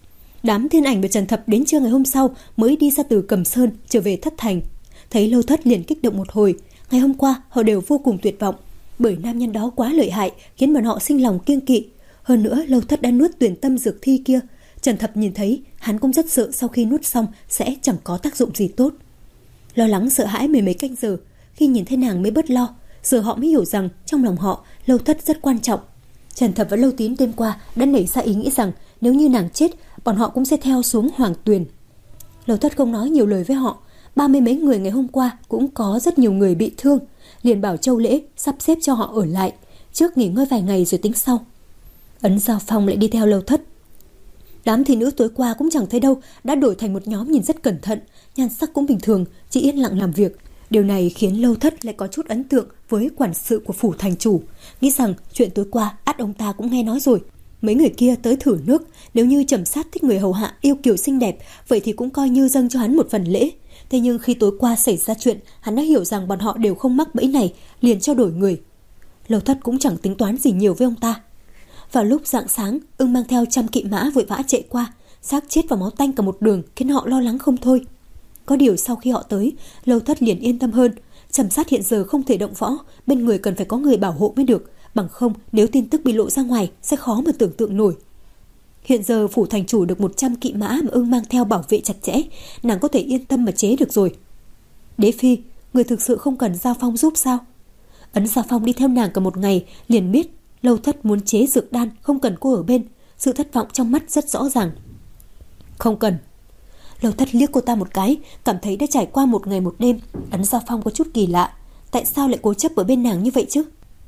Đám Thiên Ảnh và Trần Thập đến trưa ngày hôm sau mới đi ra từ Cẩm Sơn trở về Thất Thành. Thấy Lâu Thất liền kích động một hồi. Ngày hôm qua họ đều vô cùng tuyệt vọng, bởi nam nhân đó quá lợi hại, khiến bọn họ sinh lòng kiêng kỵ. Hơn nữa Lâu Thất đã nuốt tuyển tâm dược thi kia. Trần Thập nhìn thấy, hắn cũng rất sợ sau khi nuốt xong sẽ chẳng có tác dụng gì tốt. Lo lắng sợ hãi mười mấy canh giờ, khi nhìn thấy nàng mới bớt lo. Giờ họ mới hiểu rằng trong lòng họ Lâu Thất rất quan trọng. Trần Thập và Lâu Tín đêm qua đã nảy ra ý nghĩ rằng nếu như nàng chết, bọn họ cũng sẽ theo xuống Hoàng Tuyền. Lâu Thất không nói nhiều lời với họ. Ba mươi mấy người ngày hôm qua cũng có rất nhiều người bị thương, liền bảo Châu Lễ sắp xếp cho họ ở lại, trước nghỉ ngơi vài ngày rồi tính sau. Ấn Giao Phong lại đi theo Lâu Thất. Đám thị nữ tối qua cũng chẳng thấy đâu, đã đổi thành một nhóm nhìn rất cẩn thận, nhan sắc cũng bình thường, chỉ yên lặng làm việc. Điều này khiến Lâu Thất lại có chút ấn tượng với quản sự của phủ thành chủ, nghĩ rằng chuyện tối qua ắt ông ta cũng nghe nói rồi. Mấy người kia tới thử nước, nếu như Trầm Sát thích người hầu hạ yêu kiều xinh đẹp, vậy thì cũng coi như dâng cho hắn một phần lễ. Thế nhưng khi tối qua xảy ra chuyện, hắn đã hiểu rằng bọn họ đều không mắc bẫy này, liền cho đổi người. Lâu Thất cũng chẳng tính toán gì nhiều với ông ta. Vào lúc rạng sáng, Ưng mang theo trăm kỵ mã vội vã chạy qua, xác chết và máu tanh cả một đường khiến họ lo lắng không thôi. Có điều sau khi họ tới, Lâu Thất liền yên tâm hơn. Trầm Sát hiện giờ không thể động võ, bên người cần phải có người bảo hộ mới được, bằng không nếu tin tức bị lộ ra ngoài sẽ khó mà tưởng tượng nổi. Hiện giờ phủ thành chủ được một trăm kỵ mã mà Ưng mang theo bảo vệ chặt chẽ, nàng có thể yên tâm mà chế được rồi. Đế phi, người thực sự không cần Giao Phong giúp sao? Ấn Giao Phong đi theo nàng cả một ngày, liền biết Lâu Thất muốn chế dược đan, không cần cô ở bên. Sự thất vọng trong mắt rất rõ ràng. Không cần. Lâu Thất liếc cô ta một cái, cảm thấy đã trải qua một ngày một đêm. Ấn Giao Phong có chút kỳ lạ, tại sao lại cố chấp ở bên nàng như vậy chứ?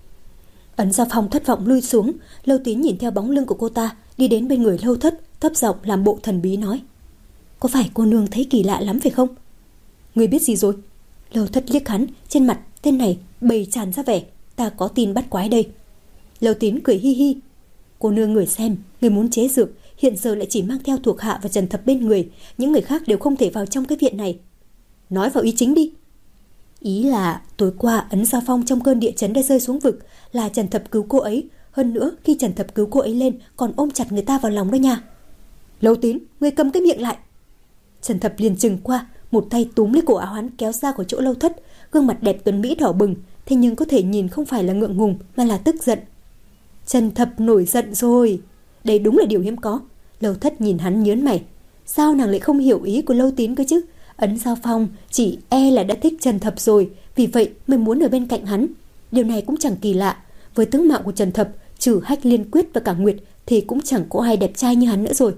Ấn Giao Phong thất vọng lui xuống. Lâu Tín nhìn theo bóng lưng của cô ta, đi đến bên người Lâu Thất, thấp giọng làm bộ thần bí nói: Có phải cô nương thấy kỳ lạ lắm phải không? Người biết gì rồi? Lâu Thất liếc hắn, trên mặt tên này bầy tràn ra vẻ: Ta có tin bắt quái đây. Lâu Tín cười hi hi: Cô nương người xem, người muốn chế dược, hiện giờ lại chỉ mang theo thuộc hạ và Trần Thập bên người, những người khác đều không thể vào trong cái viện này. Nói vào ý chính đi. Ý là tối qua Ấn Giao Phong trong cơn địa chấn đã rơi xuống vực, là Trần Thập cứu cô ấy. Hơn nữa khi Trần Thập cứu cô ấy lên còn ôm chặt người ta vào lòng đó nha. Lâu Tín, ngươi cầm cái miệng lại. Trần Thập liền chừng qua, một tay túm lấy cổ áo hắn kéo ra khỏi chỗ Lâu Thất, gương mặt đẹp tuấn mỹ đỏ bừng, thế nhưng có thể nhìn không phải là ngượng ngùng mà là tức giận. Trần Thập nổi giận rồi. Đây đúng là điều hiếm có. Lâu Thất nhìn hắn nhớn mày. Sao nàng lại không hiểu ý của Lâu Tín cơ chứ? Ấn Giao Phong chỉ e là đã thích Trần Thập rồi, vì vậy mới muốn ở bên cạnh hắn. Điều này cũng chẳng kỳ lạ. Với tướng mạo của Trần Thập, trừ Hách Liên Quyết và cả Nguyệt thì cũng chẳng có ai đẹp trai như hắn nữa rồi.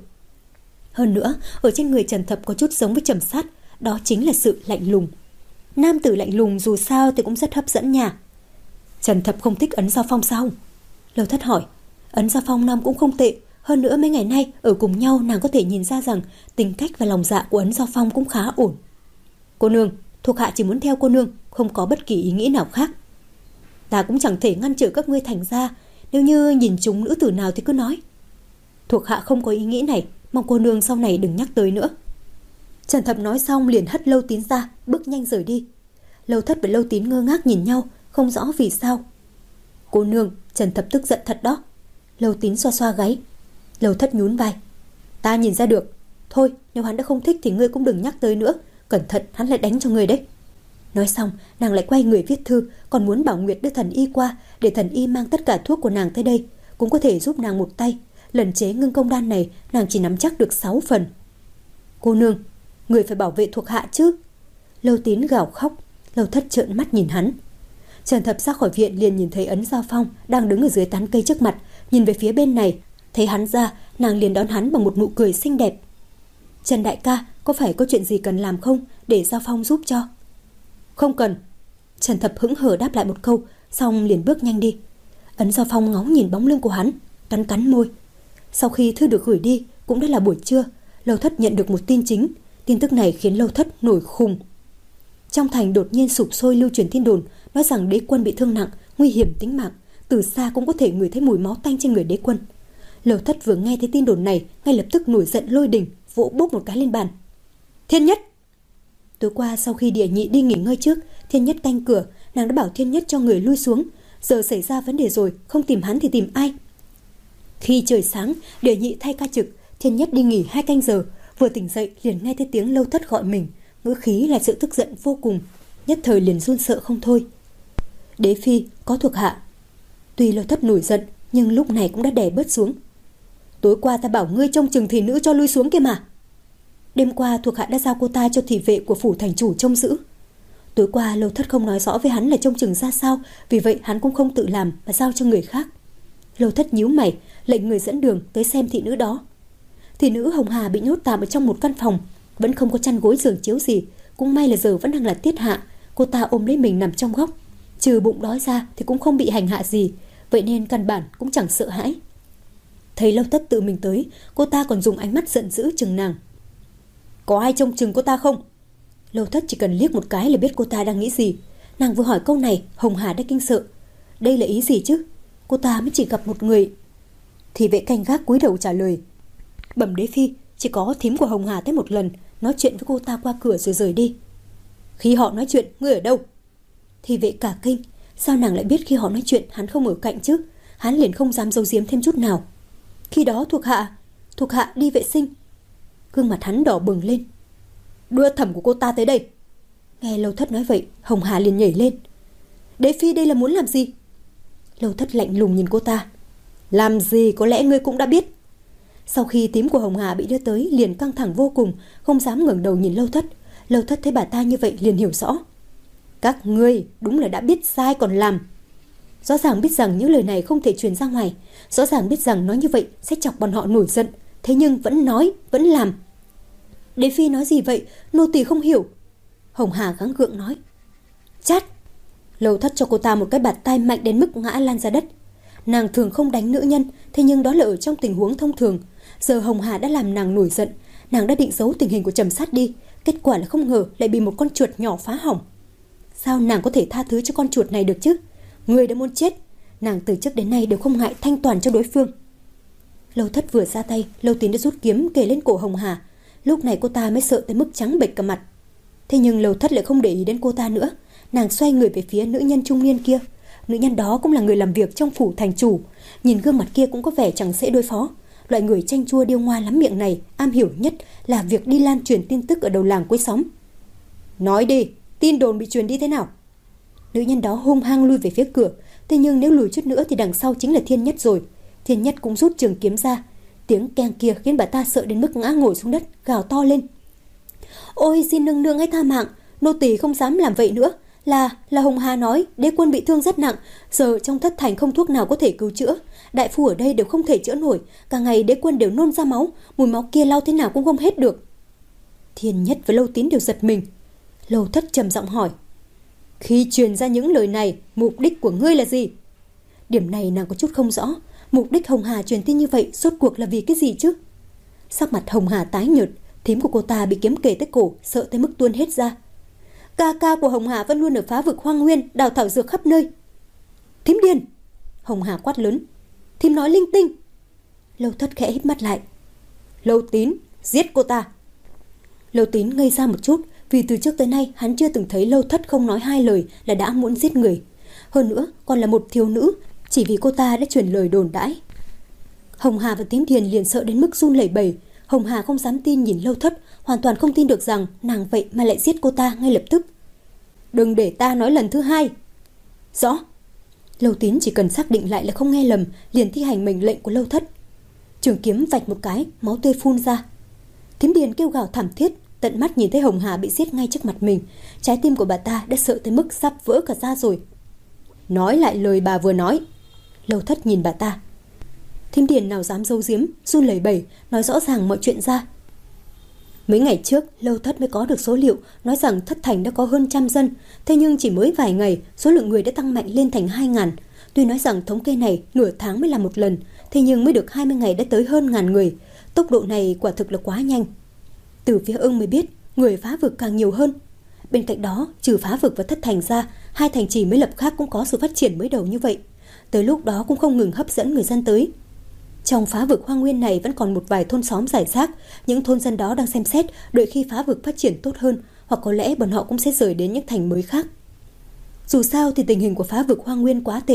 Hơn nữa, ở trên người Trần Thập có chút giống với Trầm Sát, đó chính là sự lạnh lùng. Nam tử lạnh lùng dù sao thì cũng rất hấp dẫn nha. Trần Thập không thích Ấn Giao Phong sao? Lâu Thất hỏi. Ấn Giao Phong nam cũng không tệ, hơn nữa mấy ngày nay ở cùng nhau nàng có thể nhìn ra rằng tính cách và lòng dạ của Ấn Giao Phong cũng khá ổn. Cô nương, thuộc hạ chỉ muốn theo cô nương, không có bất kỳ ý nghĩ nào khác. Ta cũng chẳng thể ngăn trở các ngươi thành ra, nếu như nhìn chúng nữ tử nào thì cứ nói. Thuộc hạ không có ý nghĩ này, mong cô nương sau này đừng nhắc tới nữa. Trần Thập nói xong liền hất Lâu Tín ra, bước nhanh rời đi. Lâu Thất và Lâu Tín ngơ ngác nhìn nhau, không rõ vì sao. Cô nương, Trần Thập tức giận thật đó. Lâu Tín xoa xoa gáy. Lâu Thất nhún vai. Ta nhìn ra được. Thôi, nếu hắn đã không thích thì ngươi cũng đừng nhắc tới nữa, cẩn thận hắn lại đánh cho ngươi đấy. Nói xong, nàng lại quay người viết thư, còn muốn bảo Nguyệt đưa thần y qua, để thần y mang tất cả thuốc của nàng tới đây, cũng có thể giúp nàng một tay. Lần chế ngưng công đan này, nàng chỉ nắm chắc được sáu phần. Cô nương, người phải bảo vệ thuộc hạ chứ. Lâu Tín gào khóc. Lâu Thất trợn mắt nhìn hắn. Trần Thập ra khỏi viện liền nhìn thấy Ấn Giao Phong đang đứng ở dưới tán cây trước mặt, nhìn về phía bên này. Thấy hắn ra, nàng liền đón hắn bằng một nụ cười xinh đẹp. Trần đại ca, có phải có chuyện gì cần làm không, để Giao Phong giúp cho? Không cần. Trần Thập hững hờ đáp lại một câu, xong liền bước nhanh đi. Ấn Giao Phong ngóng nhìn bóng lưng của hắn, cắn cắn môi. Sau khi thư được gửi đi, cũng đã là buổi trưa. Lâu Thất nhận được một tin chính. Tin tức này khiến Lâu Thất nổi khùng. Trong thành đột nhiên sụp sôi lưu truyền tin đồn, nói rằng đế quân bị thương nặng, nguy hiểm tính mạng. Từ xa cũng có thể ngửi thấy mùi máu tanh trên người đế quân. Lâu Thất vừa nghe thấy tin đồn này, ngay lập tức nổi giận lôi đình, vỗ bốp một cái lên bàn. Thiên Nhất! Tối qua sau khi Địa Nhị đi nghỉ ngơi trước, Thiên Nhất canh cửa, nàng đã bảo Thiên Nhất cho người lui xuống. Giờ xảy ra vấn đề rồi, không tìm hắn thì tìm ai? Khi trời sáng, Địa Nhị thay ca trực, Thiên Nhất đi nghỉ hai canh giờ, vừa tỉnh dậy liền nghe thấy tiếng Lâu Thất gọi mình, ngữ khí là sự tức giận vô cùng, nhất thời liền run sợ không thôi. Đế phi, có thuộc hạ. Tuy Lâu Thất nổi giận, nhưng lúc này cũng đã đè bớt xuống. Tối qua ta bảo ngươi trông chừng thị nữ cho lui xuống kia mà. Đêm qua thuộc hạ đã giao cô ta cho thị vệ của phủ thành chủ trông giữ. Tối qua Lâu Thất không nói rõ với hắn là trông chừng ra sao, vì vậy hắn cũng không tự làm mà giao cho người khác. Lâu Thất nhíu mày, lệnh người dẫn đường tới xem thị nữ đó. Thị nữ Hồng Hà bị nhốt tạm ở trong một căn phòng, vẫn không có chăn gối giường chiếu gì. Cũng may là giờ vẫn đang là tiết hạ, cô ta ôm lấy mình nằm trong góc, trừ bụng đói ra thì cũng không bị hành hạ gì, vậy nên căn bản cũng chẳng sợ hãi. Thấy Lâu Thất tự mình tới, cô ta còn dùng ánh mắt giận dữ chừng nàng. Có ai trông chừng cô ta không? Lâu Thất chỉ cần liếc một cái là biết cô ta đang nghĩ gì. Nàng vừa hỏi câu này, Hồng Hà đã kinh sợ. Đây là ý gì chứ? Cô ta mới chỉ gặp một người. Thì vệ canh gác cúi đầu trả lời. Bẩm đế phi, chỉ có thím của Hồng Hà tới một lần, nói chuyện với cô ta qua cửa rồi rời đi. Khi họ nói chuyện, ngươi ở đâu? Thì vệ cả kinh. Sao nàng lại biết khi họ nói chuyện hắn không ở cạnh chứ? Hắn liền không dám giấu giếm thêm chút nào. Khi đó thuộc hạ Thuộc hạ đi vệ sinh. Gương mặt hắn đỏ bừng lên. Đưa thẩm của cô ta tới đây. Nghe Lâu Thất nói vậy, Hồng Hà liền nhảy lên. Đế phi đây là muốn làm gì? Lâu Thất lạnh lùng nhìn cô ta. Làm gì có lẽ ngươi cũng đã biết. Sau khi tím của Hồng Hà bị đưa tới, liền căng thẳng vô cùng, không dám ngẩng đầu nhìn Lâu Thất. Lâu Thất thấy bà ta như vậy liền hiểu rõ. Các ngươi đúng là đã biết sai còn làm. Rõ ràng biết rằng những lời này không thể truyền ra ngoài, rõ ràng biết rằng nói như vậy sẽ chọc bọn họ nổi giận, thế nhưng vẫn nói, vẫn làm. Đế phi nói gì vậy? Nô tỳ không hiểu. Hồng Hà gắng gượng nói. Chát! Lâu Thất cho cô ta một cái bạt tai mạnh đến mức ngã lan ra đất. Nàng thường không đánh nữ nhân, thế nhưng đó là ở trong tình huống thông thường. Giờ Hồng Hà đã làm nàng nổi giận, nàng đã định giấu tình hình của Trầm Sát đi, kết quả là không ngờ lại bị một con chuột nhỏ phá hỏng. Sao nàng có thể tha thứ cho con chuột này được chứ? Người đã muốn chết. Nàng từ trước đến nay đều không ngại thanh toàn cho đối phương. Lâu Thất vừa ra tay, Lâu Tín đã rút kiếm kề lên cổ Hồng Hà. Lúc này cô ta mới sợ tới mức trắng bệch cả mặt. Thế nhưng Lâu Thất lại không để ý đến cô ta nữa. Nàng xoay người về phía nữ nhân trung niên kia. Nữ nhân đó cũng là người làm việc trong phủ thành chủ. Nhìn gương mặt kia cũng có vẻ chẳng dễ đối phó. Loại người chanh chua điêu ngoa lắm miệng này am hiểu nhất là việc đi lan truyền tin tức ở đầu làng cuối xóm. Nói đi, tin đồn bị truyền đi thế nào? Nữ nhân đó hung hăng lui về phía cửa. Thế nhưng nếu lùi chút nữa thì đằng sau chính là Thiên Nhất rồi. Thiên Nhất cũng rút trường kiếm ra. Tiếng keng kia khiến bà ta sợ đến mức ngã ngồi xuống đất, gào to lên. Ôi xin nương nương hãy tha mạng, nô tỳ không dám làm vậy nữa. Là, là Hồng Hà nói đế quân bị thương rất nặng, giờ trong thất thành không thuốc nào có thể cứu chữa. Đại phu ở đây đều không thể chữa nổi, cả ngày đế quân đều nôn ra máu, mùi máu kia lau thế nào cũng không hết được. Thiên Nhất và Lâu Tín đều giật mình. Lâu Thất trầm giọng hỏi. Khi truyền ra những lời này, mục đích của ngươi là gì? Điểm này nàng có chút không rõ. Mục đích Hồng Hà truyền tin như vậy rốt cuộc là vì cái gì chứ? Sắc mặt Hồng Hà tái nhợt, thím của cô ta bị kiếm kề tới cổ, sợ tới mức tuôn hết ra. Ca ca của Hồng Hà vẫn luôn ở phá vực hoang nguyên, đào thảo dược khắp nơi. Thím điên! Hồng Hà quát lớn. Thím nói linh tinh. Lâu Thất khẽ híp mắt lại. Lâu Tín, giết cô ta. Lâu Tín ngây ra một chút, vì từ trước tới nay hắn chưa từng thấy Lâu Thất không nói hai lời là đã muốn giết người. Hơn nữa còn là một thiếu nữ, chỉ vì cô ta đã truyền lời đồn đãi. Hồng Hà và Tím Điền liền sợ đến mức run lẩy bẩy. Hồng Hà không dám tin nhìn Lâu Thất, hoàn toàn không tin được rằng nàng vậy mà lại giết cô ta ngay lập tức. Đừng để ta nói lần thứ hai. Rõ. Lâu Tín chỉ cần xác định lại là không nghe lầm, liền thi hành mệnh lệnh của Lâu Thất. Trường kiếm vạch một cái, máu tươi phun ra. Tím Điền kêu gào thảm thiết, tận mắt nhìn thấy Hồng Hà bị giết ngay trước mặt mình. Trái tim của bà ta đã sợ tới mức sắp vỡ cả ra rồi. Nói lại lời bà vừa nói. Lâu Thất nhìn bà ta. Thím Điền nào dám giấu giếm, run lẩy bẩy, nói rõ ràng mọi chuyện ra. Mấy ngày trước, Lâu Thất mới có được số liệu nói rằng thất thành đã có hơn trăm dân, thế nhưng chỉ mới vài ngày, số lượng người đã tăng mạnh lên thành hai ngàn. Tuy nói rằng thống kê này nửa tháng mới làm một lần, thế nhưng mới được hai mươi ngày đã tới hơn ngàn người. Tốc độ này quả thực là quá nhanh. Từ phía Ưng mới biết, người phá vực càng nhiều hơn. Bên cạnh đó, trừ phá vực và thất thành ra, hai thành trì mới lập khác cũng có sự phát triển mới đầu như vậy. Tới lúc đó cũng không ngừng hấp dẫn người dân tới. Trong phá vực hoang nguyên này vẫn còn một vài thôn xóm rải rác, những thôn dân đó đang xem xét đợi khi phá vực phát triển tốt hơn, hoặc có lẽ bọn họ cũng sẽ rời đến những thành mới khác. Dù sao thì tình hình của phá vực hoang nguyên quá tệ,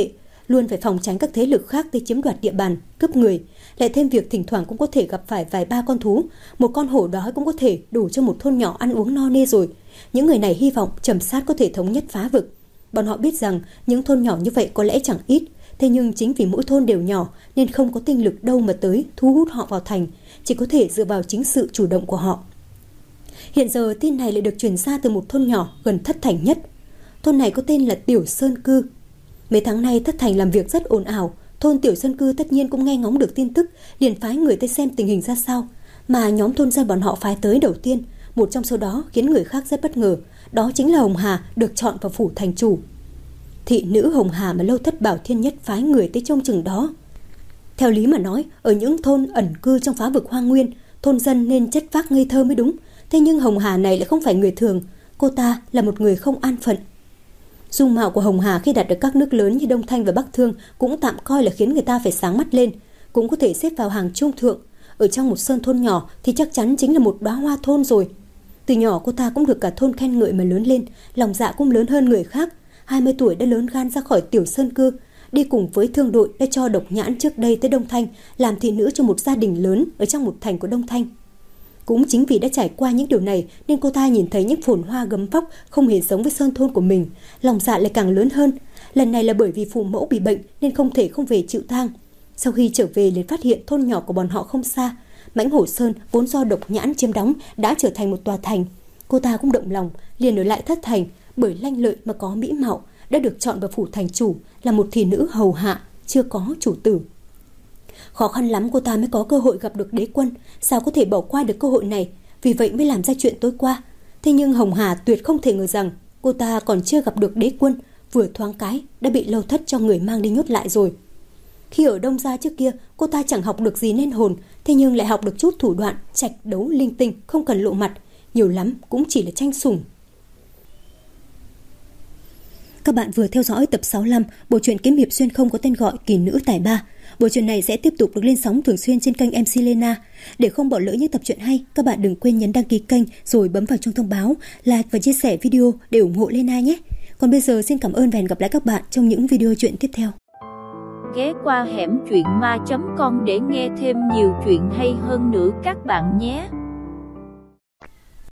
luôn phải phòng tránh các thế lực khác tới chiếm đoạt địa bàn, cướp người. Lại thêm việc thỉnh thoảng cũng có thể gặp phải vài ba con thú, một con hổ đói cũng có thể đủ cho một thôn nhỏ ăn uống no nê rồi. Những người này hy vọng Trầm Sát có thể thống nhất phá vực. Bọn họ biết rằng những thôn nhỏ như vậy có lẽ chẳng ít, thế nhưng chính vì mỗi thôn đều nhỏ nên không có tinh lực đâu mà tới thu hút họ vào thành, chỉ có thể dựa vào chính sự chủ động của họ. Hiện giờ tin này lại được truyền ra từ một thôn nhỏ gần Thất Thành nhất. Thôn này có tên là Tiểu Sơn Cư. Mấy tháng nay Thất Thành làm việc rất ồn ào, thôn Tiểu Sơn Cư tất nhiên cũng nghe ngóng được tin tức, liền phái người tới xem tình hình ra sao. Mà nhóm thôn dân bọn họ phái tới đầu tiên, một trong số đó khiến người khác rất bất ngờ, đó chính là Hồng Hà được chọn vào phủ thành chủ. Thị nữ Hồng Hà mà Lâu Thất Bảo Thiên Nhất phái người tới trông chừng đó. Theo lý mà nói, ở những thôn ẩn cư trong phá vực hoang nguyên, thôn dân nên chất phác ngây thơ mới đúng. Thế nhưng Hồng Hà này lại không phải người thường, cô ta là một người không an phận. Dung mạo của Hồng Hà khi đạt được các nước lớn như Đông Thanh và Bắc Thương cũng tạm coi là khiến người ta phải sáng mắt lên, cũng có thể xếp vào hàng trung thượng. Ở trong một sơn thôn nhỏ thì chắc chắn chính là một đóa hoa thôn rồi. Từ nhỏ cô ta cũng được cả thôn khen ngợi mà lớn lên, lòng dạ cũng lớn hơn người khác. hai mươi tuổi đã lớn gan ra khỏi Tiểu Sơn Cư, đi cùng với thương đội đã cho Độc Nhãn trước đây tới Đông Thanh làm thị nữ cho một gia đình lớn ở trong một thành của Đông Thanh. Cũng chính vì đã trải qua những điều này nên cô ta nhìn thấy những phồn hoa gấm vóc không hề giống với sơn thôn của mình, lòng dạ lại càng lớn hơn. Lần này là bởi vì phụ mẫu bị bệnh nên không thể không về chịu tang. Sau khi trở về liền phát hiện thôn nhỏ của bọn họ không xa, Mãnh Hổ Sơn vốn do Độc Nhãn chiếm đóng đã trở thành một tòa thành. Cô ta cũng động lòng liền ở lại Thất Thành, bởi lanh lợi mà có mỹ mạo, đã được chọn vào phủ thành chủ là một thị nữ hầu hạ, chưa có chủ tử. Khó khăn lắm cô ta mới có cơ hội gặp được đế quân, sao có thể bỏ qua được cơ hội này, vì vậy mới làm ra chuyện tối qua. Thế nhưng Hồng Hà tuyệt không thể ngờ rằng cô ta còn chưa gặp được đế quân, vừa thoáng cái đã bị Lâu Thất cho người mang đi nhốt lại rồi. Khi ở Đông Gia trước kia, cô ta chẳng học được gì nên hồn, thế nhưng lại học được chút thủ đoạn trạch đấu linh tinh, không cần lộ mặt, nhiều lắm cũng chỉ là tranh sủng. Các bạn vừa theo dõi tập sáu mươi lăm bộ truyện kiếm hiệp xuyên không có tên gọi Kỳ Nữ Tài Ba. Bộ truyện này sẽ tiếp tục được lên sóng thường xuyên trên kênh em xê Lena. Để không bỏ lỡ những tập truyện hay, các bạn đừng quên nhấn đăng ký kênh rồi bấm vào chuông thông báo, like và chia sẻ video để ủng hộ Lena nhé. Còn bây giờ xin cảm ơn và hẹn gặp lại các bạn trong những video truyện tiếp theo. Ghé qua hẻm truyện ma chấm com để nghe thêm nhiều chuyện hay hơn nữa các bạn nhé.